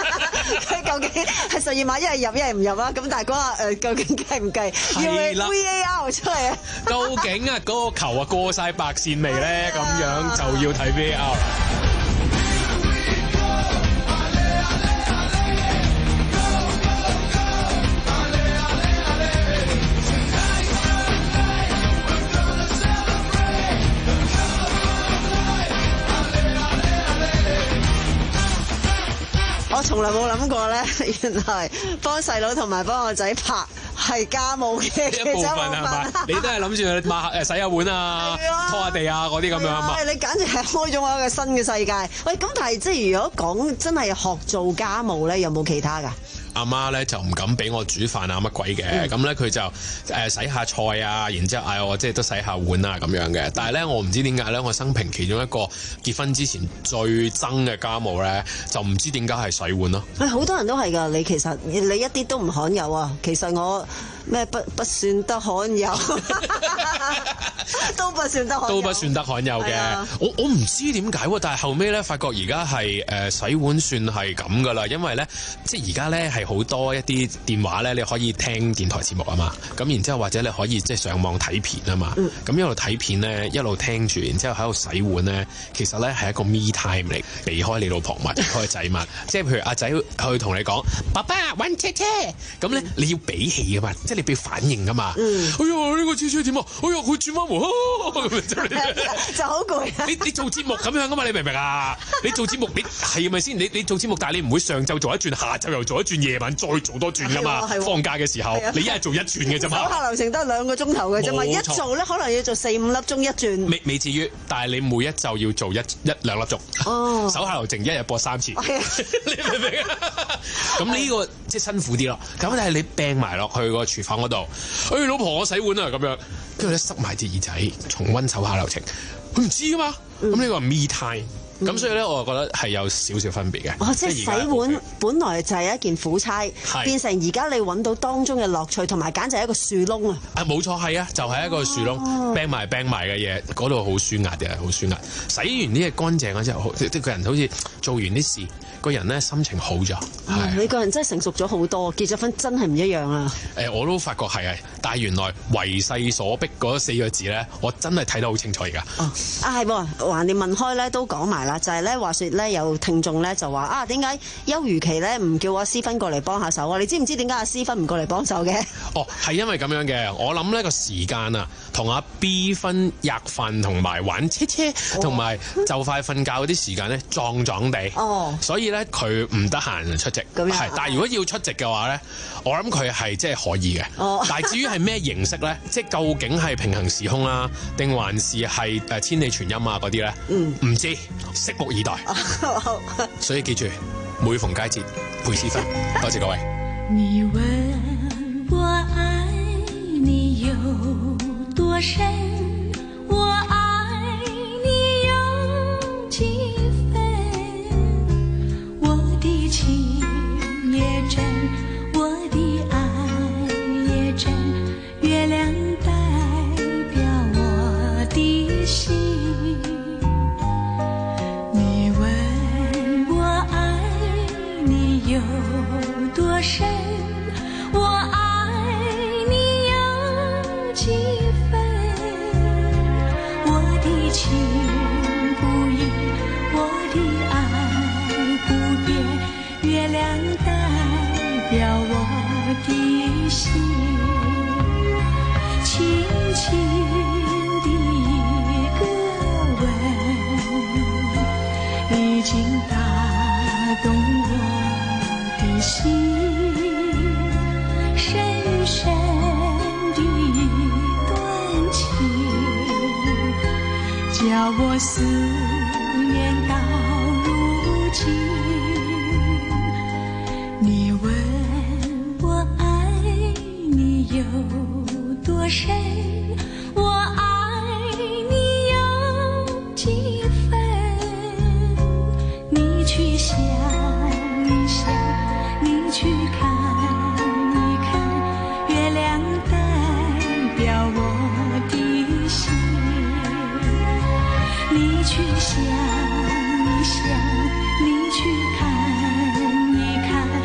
佢究竟係十二碼一係入一係唔入啦？咁但係嗰下誒究竟計唔計？要佢 V A R 出嚟啊？ 究竟啊嗰個球啊過晒白線未咧？咁樣就要睇 V A R 啦。 我從來冇諗過咧，原來幫細佬同埋幫我仔拍係家務嘅一部分係嘛？你都係諗住抹誒洗下碗啊、拖下地啊嗰啲咁樣啊嘛？ 你簡直係開咗我一個新嘅世界。喂，咁但係即係如果講真係學做家務咧，有冇其他㗎？ 阿媽咧就唔敢俾我煮飯啊乜鬼嘅，咁咧佢就誒、呃、洗下菜啊，然之後嗌我即係都洗下碗啊咁樣嘅。但係咧我唔知點解咧，我生平其中一個結婚之前最憎嘅家務咧，就唔知點解係洗碗咯。 誒，好多人都係㗎，你其實你一啲都唔罕有啊。其實我咩不不算得罕有，都不算得罕有， 都不算得罕有嘅。我我唔知點解喎，但係後尾咧發覺而家係誒洗碗算係咁㗎啦，因為咧即係而家咧係好多一啲電話咧，你可以聽電台節目啊嘛，咁然之後或者你可以即係上網睇片啊嘛，咁、嗯、一路睇片咧一路聽住，然之後喺度洗碗咧，其實咧係一個 me time 嚟，離開你老婆物，離開仔物，即係譬如阿仔去同你講，爸爸揾車車，咁咧、嗯、你要俾氣㗎嘛，即係你俾反應㗎嘛，嗯、哎呀呢、呢個車車點啊，哎呀佢轉彎喎， 就好攰啊！ 你你做節目咁樣㗎嘛，你明唔明啊？你做節目你係咪先？你你做節目，但係你唔會上晝做一轉，下晝又做一轉，夜晚再做多轉㗎嘛？放假嘅時候，你一日做一轉嘅啫嘛。 手下流程得兩個鐘頭嘅啫嘛，一做咧可能要做四五粒鐘一轉。 未未至於，但係你每一晝要做一一兩粒鐘。哦，手下流程一日播三次，你明唔明啊？咁呢、呢個即係辛苦啲咯。咁但係你掟埋落去個廚房嗰度，誒、哎、老婆我洗碗啊咁樣，跟住咧塞埋隻耳仔，重溫手下流程，佢唔知㗎嘛。咁呢、嗯、個係 me time。咁、嗯、所以咧，我就覺得係有少少分別嘅。 哦，即係洗碗本來就係一件苦差，變成而家你揾到當中嘅樂趣，同埋簡直係一個樹窿啊！ 啊，冇錯，係啊，就係、是、一個樹窿，掟埋掟埋嘅嘢，嗰度好舒壓嘅，好舒壓。洗完啲嘢乾淨咗之後，即係個人好似做完啲事，個人咧心情好咗。 嗯、你個人真係成熟咗好多，結咗婚真係唔一樣啊！ 誒、呃，我都發覺係啊，但係原來為勢所逼嗰四個字咧，我真係睇得好清楚而家。 哦，啊係喎，橫掂問開咧都講埋啦，就係、是、咧話説咧有聽眾咧就話啊，點解休漁期咧唔叫阿思芬過嚟幫下手啊？你知唔知點解阿思芬唔過嚟幫手嘅？ 哦，係因為咁樣嘅，我諗呢個時間啊，同阿 B 分吔飯同埋玩車車，同埋、哦、就快瞓覺嗰啲時間咧撞撞地，哦，所以咧佢唔得閒出席，係，但係如果要出席嘅話咧，我諗佢係即係可以嘅，哦，但係至於係咩形式咧，即係究竟係平行時空啦，定還是係誒千里傳音啊嗰啲咧？嗯，唔知，拭目以待。所以記住，每逢佳節陪思芬，多謝各位。 你問我愛你有多深，我愛你有幾分，我的情也真，我的愛也真，月亮代表我的心。有多深，我愛你有幾分，我的情不移，我的愛不變，月亮代表我的心，輕輕的一個吻已經打動我心，深深的一段情，叫我思念到如今。你問我愛你有多深，我愛你有幾分，你去想一想，你去看一看，月亮代表我的心。你去想一想，你去看一看，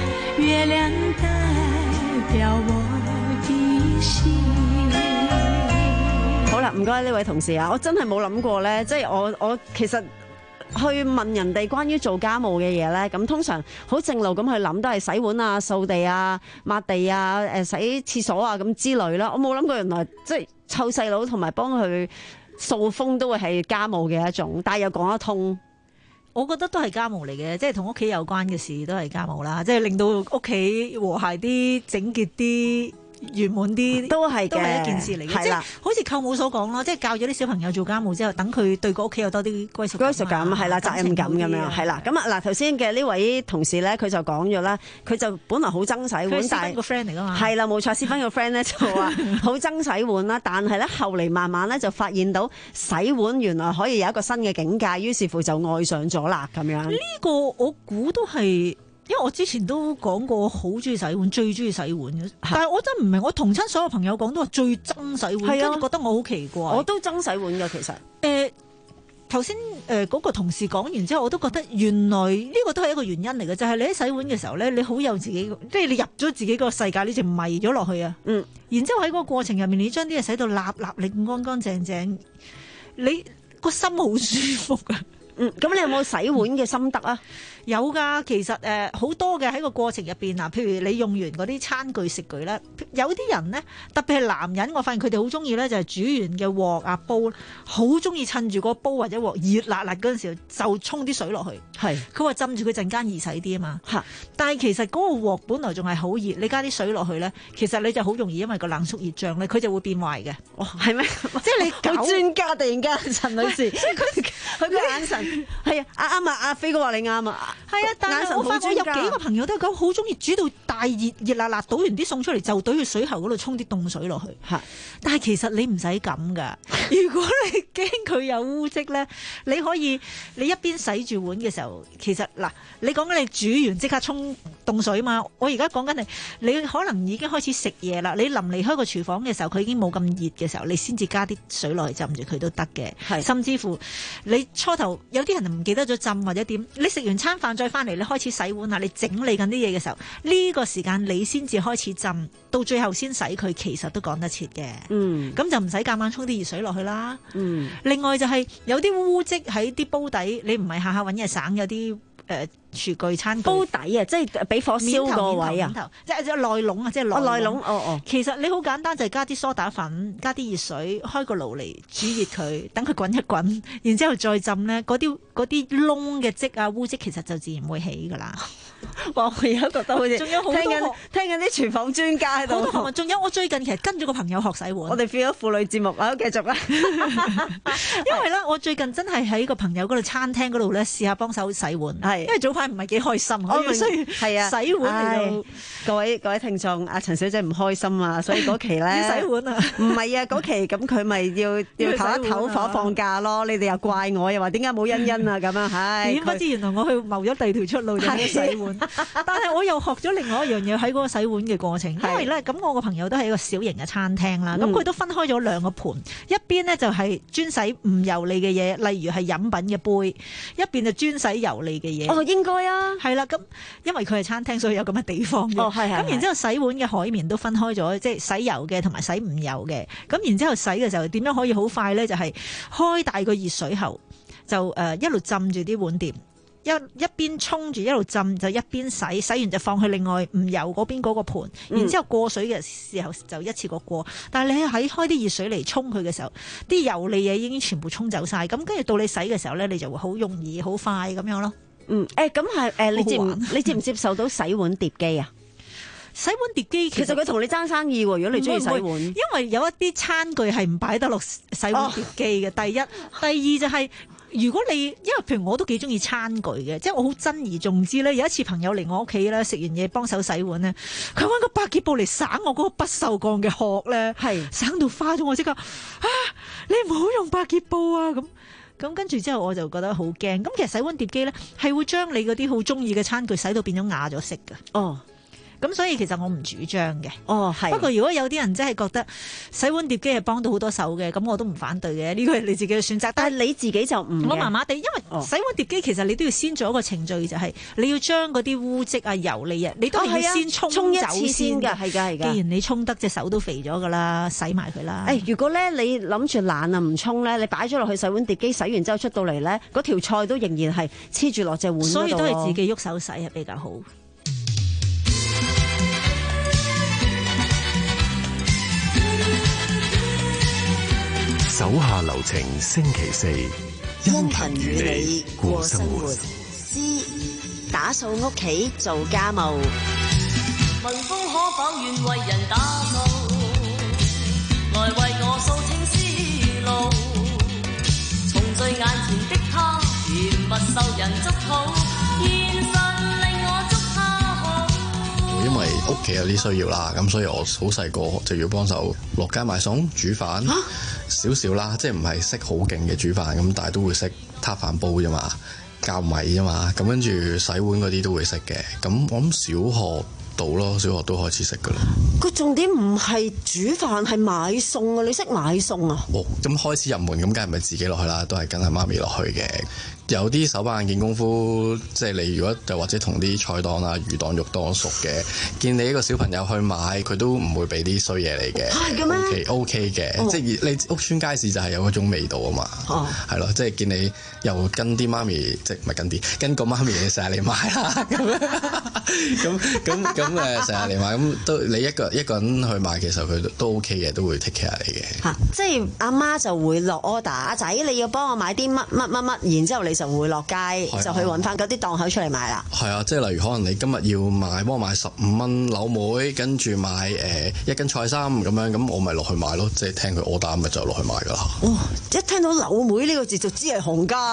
唔該呢位同事啊，我真係冇諗過咧，即係我我其實。去問人哋關於做家務嘅嘢咧，咁通常好正路咁去諗，都係洗碗啊、掃地啊、抹地啊、誒洗廁所啊咁之類啦。我冇諗過原來即係湊細佬同埋幫佢掃風都會係家務嘅一種，但係又講得通。 我覺得都係家務嚟嘅，即係同屋企有關嘅事都係家務啦，即係令到屋企和諧啲、整潔啲。圓滿啲都係嘅， 都係一件事嚟嘅，即係好似舅母所講咯，即係教咗啲小朋友做家務之後，等佢對個屋企有多啲歸屬歸屬感，係啦，責任感咁樣，係啦。咁啊嗱，頭先嘅呢位同事咧，佢就講咗啦，佢就本來好憎洗碗，但係個 friend 嚟噶嘛， 係啦，冇錯，師芬個 friend 咧就話好憎洗碗啦，但係咧後嚟慢慢咧就發現到洗碗原來可以有一個新嘅境界，於是乎就愛上咗啦咁樣。 呢個我估都係。因為我之前都講過好中意洗碗，最中意洗碗嘅，但係我真唔明，我同親所有朋友講都話最憎洗碗，跟住覺得我好奇怪。 我都憎洗碗㗎，其實。 誒頭先誒嗰個同事講完之後，我都覺得原來呢個都係一個原因嚟嘅，就係、是、你喺洗碗嘅時候咧，你好有自己，即係你入咗自己個世界，你就迷咗落去啊。嗯。然之後喺嗰個過程入面，你將啲嘢洗到立立令乾乾淨淨，你個心好舒服啊。 嗯，咁你有冇洗碗嘅心得啊？ 有噶，其實誒好、呃、多嘅喺個過程入邊啊，譬如你用完嗰啲餐具食具咧，有啲人咧，特別係男人，我發現佢哋好中意咧，就係煮完嘅鑊啊煲，好中意趁住個煲或者鑊熱辣辣嗰陣時候就沖啲水落去。係，佢話浸住佢陣間易洗啲啊嘛。嚇！但係其實嗰個鑊本來仲係好熱，你加啲水落去咧，其實你就好容易因為個冷縮熱脹咧，佢就會變壞嘅。 哇、哦，係咩？即係你好專家，突然間陳女士，佢佢個眼神係啊，啱啊，阿飛哥話你啱啊。係啊，但係我發覺有幾個朋友都係講好中意煮到大熱熱辣辣，倒完啲餸出嚟就倒去水喉嗰度沖啲凍水落去。係，但係其實你唔使咁噶。如果你驚佢有污漬咧，你可以你一邊洗住碗嘅時候，其實嗱，你講緊你煮完即刻沖凍水嘛。我而家講緊係你可能已經開始食嘢啦，你臨離開個廚房嘅時候，佢已經冇咁熱嘅時候，你先至加啲水落去浸住佢都得嘅。係，甚至乎你初頭有啲人唔記得咗浸或者點，你食完餐飯再翻嚟，你開始洗碗啊，你整理緊啲嘢嘅時候，呢、呢個時間你先至開始浸，到最後先洗佢，其實都趕得切嘅。嗯，咁就唔使夾硬沖啲熱水落去啦。嗯，另外就係有啲污漬喺啲煲底，你唔係下下揾嘢省，有啲誒廚具餐具煲底啊，即係俾火燒個位啊， 即係內籠啊，即係內籠。 哦哦， 其實你好簡單，就係加啲梳打粉，加啲熱水，開個爐嚟煮熱佢，等佢滾一滾，然之後再浸咧，嗰啲嗰啲窿嘅漬啊污漬，其實就自然會起噶啦。 哇！我而家覺得好似仲有好多聽緊聽緊啲廚房專家喺度。 好多學問，仲有我最近其實跟咗個朋友學洗碗。 我哋變咗婦女節目啊，繼續啦。 因為咧，我最近真係喺個朋友嗰度餐廳嗰度咧試下幫手洗碗。係，因為早排唔係幾開心，我要需要係啊洗碗嚟到。 各位各位聽眾，阿陳小姐唔開心啊，所以嗰期咧要洗碗啊。 唔係啊，嗰期咁佢咪要要唞一唞火放假咯。你哋又怪我，又話點解冇欣欣啊咁啊？唉， 點不知原來我去謀咗第二條出路就係洗碗。但係我又學咗另外一樣嘢喺嗰個洗碗嘅過程，因為咧咁我個朋友都係一個小型嘅餐廳啦，咁佢、嗯、都分開咗兩個盤，一邊呢就係專洗唔油膩嘅嘢，例如係飲品嘅杯，一邊就專洗油膩嘅嘢。 哦，應該啊， 係啦，咁因為佢係餐廳，所以有咁嘅地方嘅。哦，係係。咁然之後洗碗嘅海綿都分開咗，即係洗油嘅同埋洗唔油嘅。咁然之後洗嘅時候點樣可以好快咧？就係、是、開大個熱水喉，就誒一路浸住啲碗碟。一一邊沖住一路浸，就一邊洗，洗完就放去另外唔油嗰邊嗰個盤，然之後過水嘅時候就一次過過。但係你喺開啲熱水嚟沖佢嘅時候，啲油膩嘢已經全部沖走晒，咁跟住到你洗嘅時候咧，你就會好容易好快咁樣咯。 嗯，誒咁係誒，你接唔你接唔接受到洗碗碟機啊？ 洗碗碟機其實佢同你爭生意喎，如果你中意洗碗， 因為有一啲餐具係唔擺得落洗碗碟機嘅。哦、第一，第二就係、是。如果你因為譬如我都幾中意餐具嘅，即係我好珍而重之咧。有一次朋友嚟我屋企咧，食完嘢幫手洗碗咧，佢揾個百潔布嚟省我嗰個不鏽鋼嘅殼咧，係省到花咗，我即刻啊！你唔好用百潔布啊！咁咁跟住之後我就覺得好驚。咁其實洗碗碟機咧係會將你嗰啲好中意嘅餐具洗到變咗啞咗色㗎。哦。 咁所以其實我唔主張嘅。 哦，係。 不過如果有啲人真係覺得洗碗碟機係幫到好多手嘅，咁我都唔反對嘅。呢個係你自己嘅選擇。 但係你自己就唔， 我麻麻地，因為洗碗碟機其實你都要先做一個程序，就係、是、你要將嗰啲污漬啊、油膩啊，你都係要先沖沖、哦啊、 走一次先㗎，係㗎係㗎。 既然你沖得隻手都肥咗㗎啦，洗埋佢啦。 誒、哎，如果咧你諗住懶啊唔沖咧，你擺咗落去洗碗碟機洗完之後出到嚟咧，嗰條菜都仍然係黐住落隻碗嗰度。 所以都係自己喐手洗係比較好。 手下留情，星期四，殷勤與你過生活。 之打掃屋企做家務。 民風可否願為人打掃，來為我掃清思路，重聚眼前的他，原不受人祝禱，現實令我祝他好。 因為屋企有啲需要啦，咁所以我好細個就要幫手落街買餸煮飯，少少啦，即係唔係識好勁嘅煮飯咁，但係都會識撻飯煲啫嘛，較米啫嘛，咁跟住洗碗嗰啲都會識嘅。咁我諗小學到咯，小學都開始識噶啦。 個重點唔係煮飯，係買餸啊！你識買餸啊？ 哦，咁開始入門咁，梗係唔係自己落去啦，都係跟阿媽咪落去嘅。有啲手板眼見功夫，即係你如果就或者同啲菜檔啊、魚檔、肉檔熟嘅，見你一個小朋友去買，佢都唔會俾啲衰嘢你嘅。係嘅咩？O K O K 嘅，哦、即係你屋村街市就係有嗰種味道啊嘛。哦，係咯，即係見你又跟啲媽咪，即係唔係跟啲，跟個媽咪你成日嚟買啦咁樣，咁咁咁誒成日嚟買，咁都你一個一個人去買，其實佢都 O K 嘅，都會 take care 你嘅。 嚇、啊，即係阿媽就會落 order，阿仔你要幫我買啲乜乜乜乜，然之後你就會落街、啊、就去揾翻嗰啲檔口出嚟買啦。係啊，即係例如可能你今日要買幫我買十五蚊柳梅，跟住買誒、呃、一斤菜心咁樣，咁我咪落去買咯。即係聽佢 order 咪就落去買噶啦。 哦，一聽到柳梅呢個字就知係行家。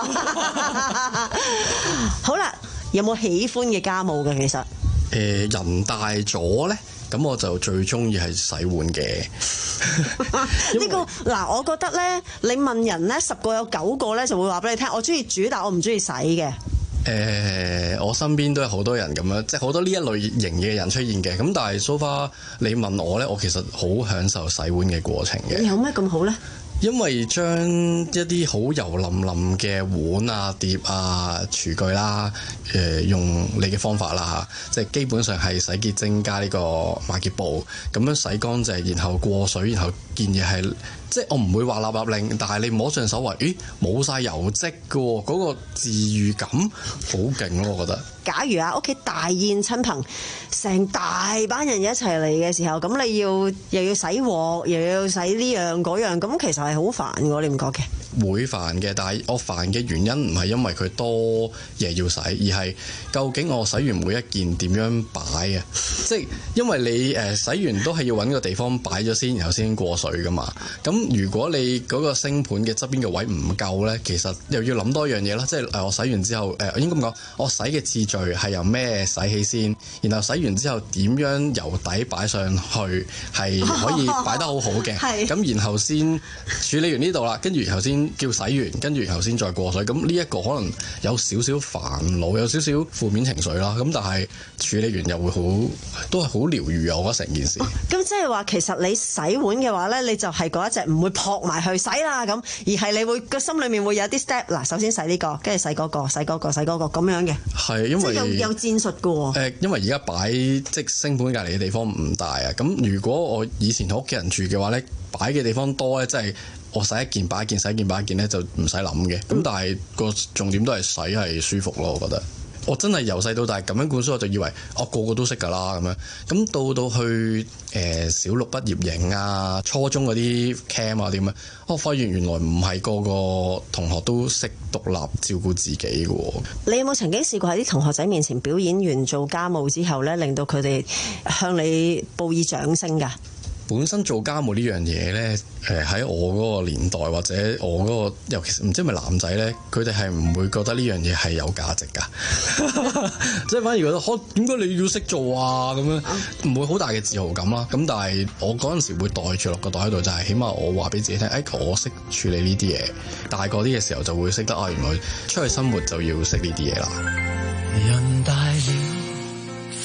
好啦，有冇喜歡嘅家務嘅？其實誒、 呃、人大咗咧，咁我就最中意係洗碗嘅。 呢、這個嗱，我覺得咧，你問人咧，十個有九個咧就會話俾你聽，我中意煮，但我唔中意洗嘅。 誒、呃，我身邊都有好多人咁樣，即係好多呢一類型嘅人出現嘅。咁但係 so far，你問我咧，我其實好享受洗碗嘅過程嘅。 有咩咁好咧？ 因為將一啲好油淋淋嘅碗啊、碟啊、廚具啦，誒、呃、用你嘅方法啦嚇，即係基本上係洗潔精加呢個馬潔布咁樣洗乾淨，然後過水，然後件嘢係即係我唔會話立立令，但係你摸上手話，咦冇晒油漬嘅喎，嗰、嗰個治癒感好勁咯，我覺得。 假如啊屋企大宴親朋，成大班人一齊嚟嘅時候，咁你要又要洗鑊，又要洗呢樣嗰樣，咁其實係好煩嘅，你唔覺嘅？ 會煩嘅，但係我煩嘅原因唔係因為佢多嘢要洗，而係究竟我洗完每一件點樣擺啊？即係因為你誒、呃、洗完都係要揾個地方擺咗先，然後先過水噶嘛。咁如果你嗰個星盤嘅側邊嘅位唔夠呢，其實又要諗多樣嘢啦。即係誒我洗完之後誒、呃，應該咁講，我洗嘅次序係由咩洗起先，然後洗完之後點樣由底擺上去係可以擺得好好嘅。咁、哦、然後先處理完呢度啦，跟住然後先叫洗完，跟住然後先再過水。咁呢一個可能有少少煩惱，有少少負面情緒啦。咁但係處理完又會好，都係好療癒啊！我覺得成件事。 咁即係話，其實你洗碗嘅話咧，你就係嗰一隻唔會撲埋去洗啦咁，而係你會個心裏面會有啲 step。嗱，首先洗呢個，跟住洗嗰個，洗嗰個，洗嗰個咁樣嘅。係因為即係有有戰術嘅喎。誒， 因為而家擺即係星盤隔離嘅地方唔大啊。咁如果我以前同屋企人住嘅話咧，擺嘅地方多咧，即係。我洗一件擺一件，洗一件擺一件咧就唔使諗嘅。咁、嗯、但係個重點都係洗係舒服咯，我覺得。我真係由細到大咁樣灌輸，我就以為我、哦、個個都識㗎啦咁樣。咁到到去誒、呃、小六畢業營啊、初中嗰啲 cam 啊點樣，我發現原來唔係個個同學都識獨立照顧自己嘅喎。 你有冇曾經試過喺啲同學仔面前表演完做家務之後咧，令到佢哋向你報以掌聲㗎？ 本身做家務呢樣嘢呢，誒喺我嗰個年代或者我嗰、嗰個，尤其是唔知係咪男仔呢，佢哋係唔會覺得呢樣嘢係有價值㗎，即係反而覺得，呵點解你要識做啊？咁樣唔會好大嘅自豪感啦。咁但係我嗰陣時會袋住落個袋喺度，就係、係、起碼我話俾自己聽，誒、哎、我識處理呢啲嘢。大個啲嘅時候就會識得啊，原來出去生活就要識呢啲嘢啦。 人大了，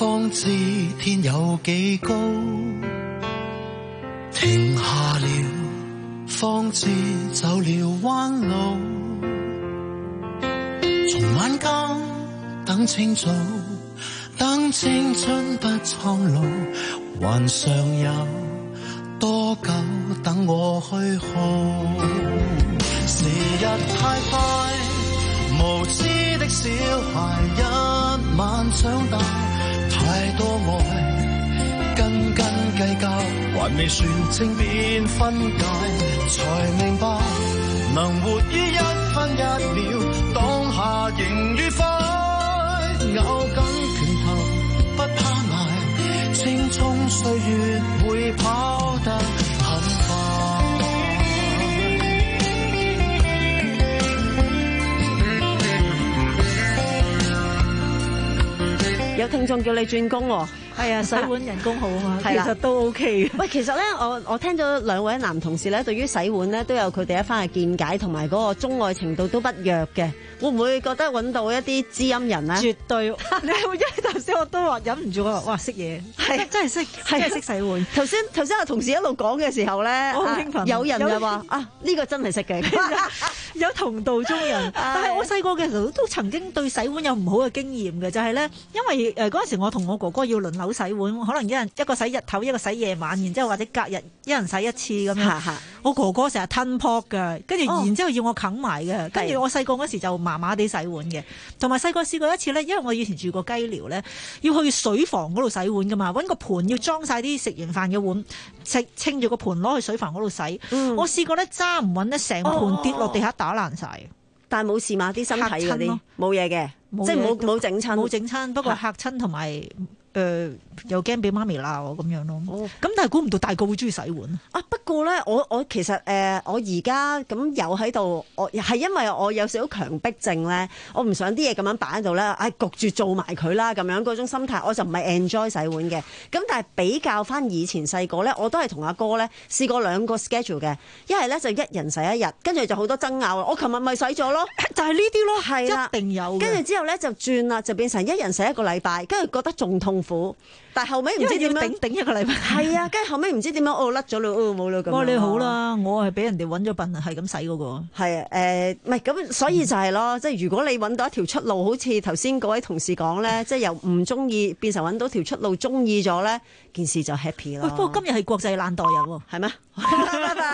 方知天有幾高，停下了，方知走了彎路。從晚間等清早，等青春不蒼老，還尚有多久等我去耗？時日太快，無知的小孩一晚長大，太多愛斤斤計較，還未算清便分解，才明白能活於一分一秒，當下仍愉快，咬緊拳頭不怕捱，青蔥歲月會跑得很快。 有聽眾叫你轉工喎。 係啊，洗碗人工好啊嘛，其係啦實都 OK 嘅。 喂，其實咧，我我聽咗兩位男同事咧，對於洗碗咧都有佢哋一番嘅見解，同埋嗰個鍾愛程度都不弱嘅。會唔會覺得揾到一啲知音人咧？ 絕對，你係因為頭先我都話忍唔住，我話哇識嘢，係真係識，真係識洗碗。 頭先頭先阿同事一路講嘅時候咧， 我好興奮， 有人就話啊呢個真係識嘅， 有同道中人。但係我細個嘅時候都曾經對洗碗有唔好嘅經驗嘅，就係咧，因為誒嗰陣時我同我哥哥要輪流洗碗，可能一人一個洗日頭，一個洗夜晚，然之後或者隔日一人洗一次咁樣。我哥哥成日吞泡㗎，跟住然之後要我啃埋嘅，跟住我細個嗰時就麻麻地洗碗嘅，同埋細個試過一次咧，因為我以前住過雞寮咧，要去水房嗰度洗碗噶嘛，揾個盤要裝晒啲食完飯嘅碗，清清住個盤攞去水房嗰度洗。嗯、我試過咧揸唔穩咧，成盤跌落地下打爛晒、哦。 但係冇事嘛，啲身體嗰啲冇嘢嘅，即係冇冇整親， 冇整親，不過嚇親同埋。誒、呃、又驚俾媽咪鬧我咁樣咯，咁、哦、但係估唔到大個會中意洗碗啊！不過咧，我我其實誒、呃、我而家咁有喺度，我係因為我有少少強迫症咧，我唔想啲嘢咁樣擺喺度咧，唉焗住做埋佢啦咁樣嗰種心態，我就唔係 enjoy 洗碗嘅。咁但係比較翻以前細個咧，我都係同阿哥咧試過兩個 schedule 嘅，一係咧就一人洗一日，跟住就好多爭拗。我琴日咪洗咗咯， 就係呢啲咯， 係啦， 一定有。 跟住之後咧就轉啦，就變成一人洗一個禮拜，跟住覺得仲痛苦，但係後尾唔知點樣頂頂一個禮拜。 係啊，跟住後尾唔知點樣哦甩咗咯，哦冇啦咁。 哇，你好啦，我係俾人哋揾咗笨，係咁洗嗰個。 係啊，誒唔係咁，所以就係咯，即係如果你揾到一條出路，好似頭先嗰位同事講咧，即係由唔中意變成揾到條出路，中意咗咧，件事就 happy 啦。 喂，不過今日係國際懶惰日喎， 係咩？拜拜。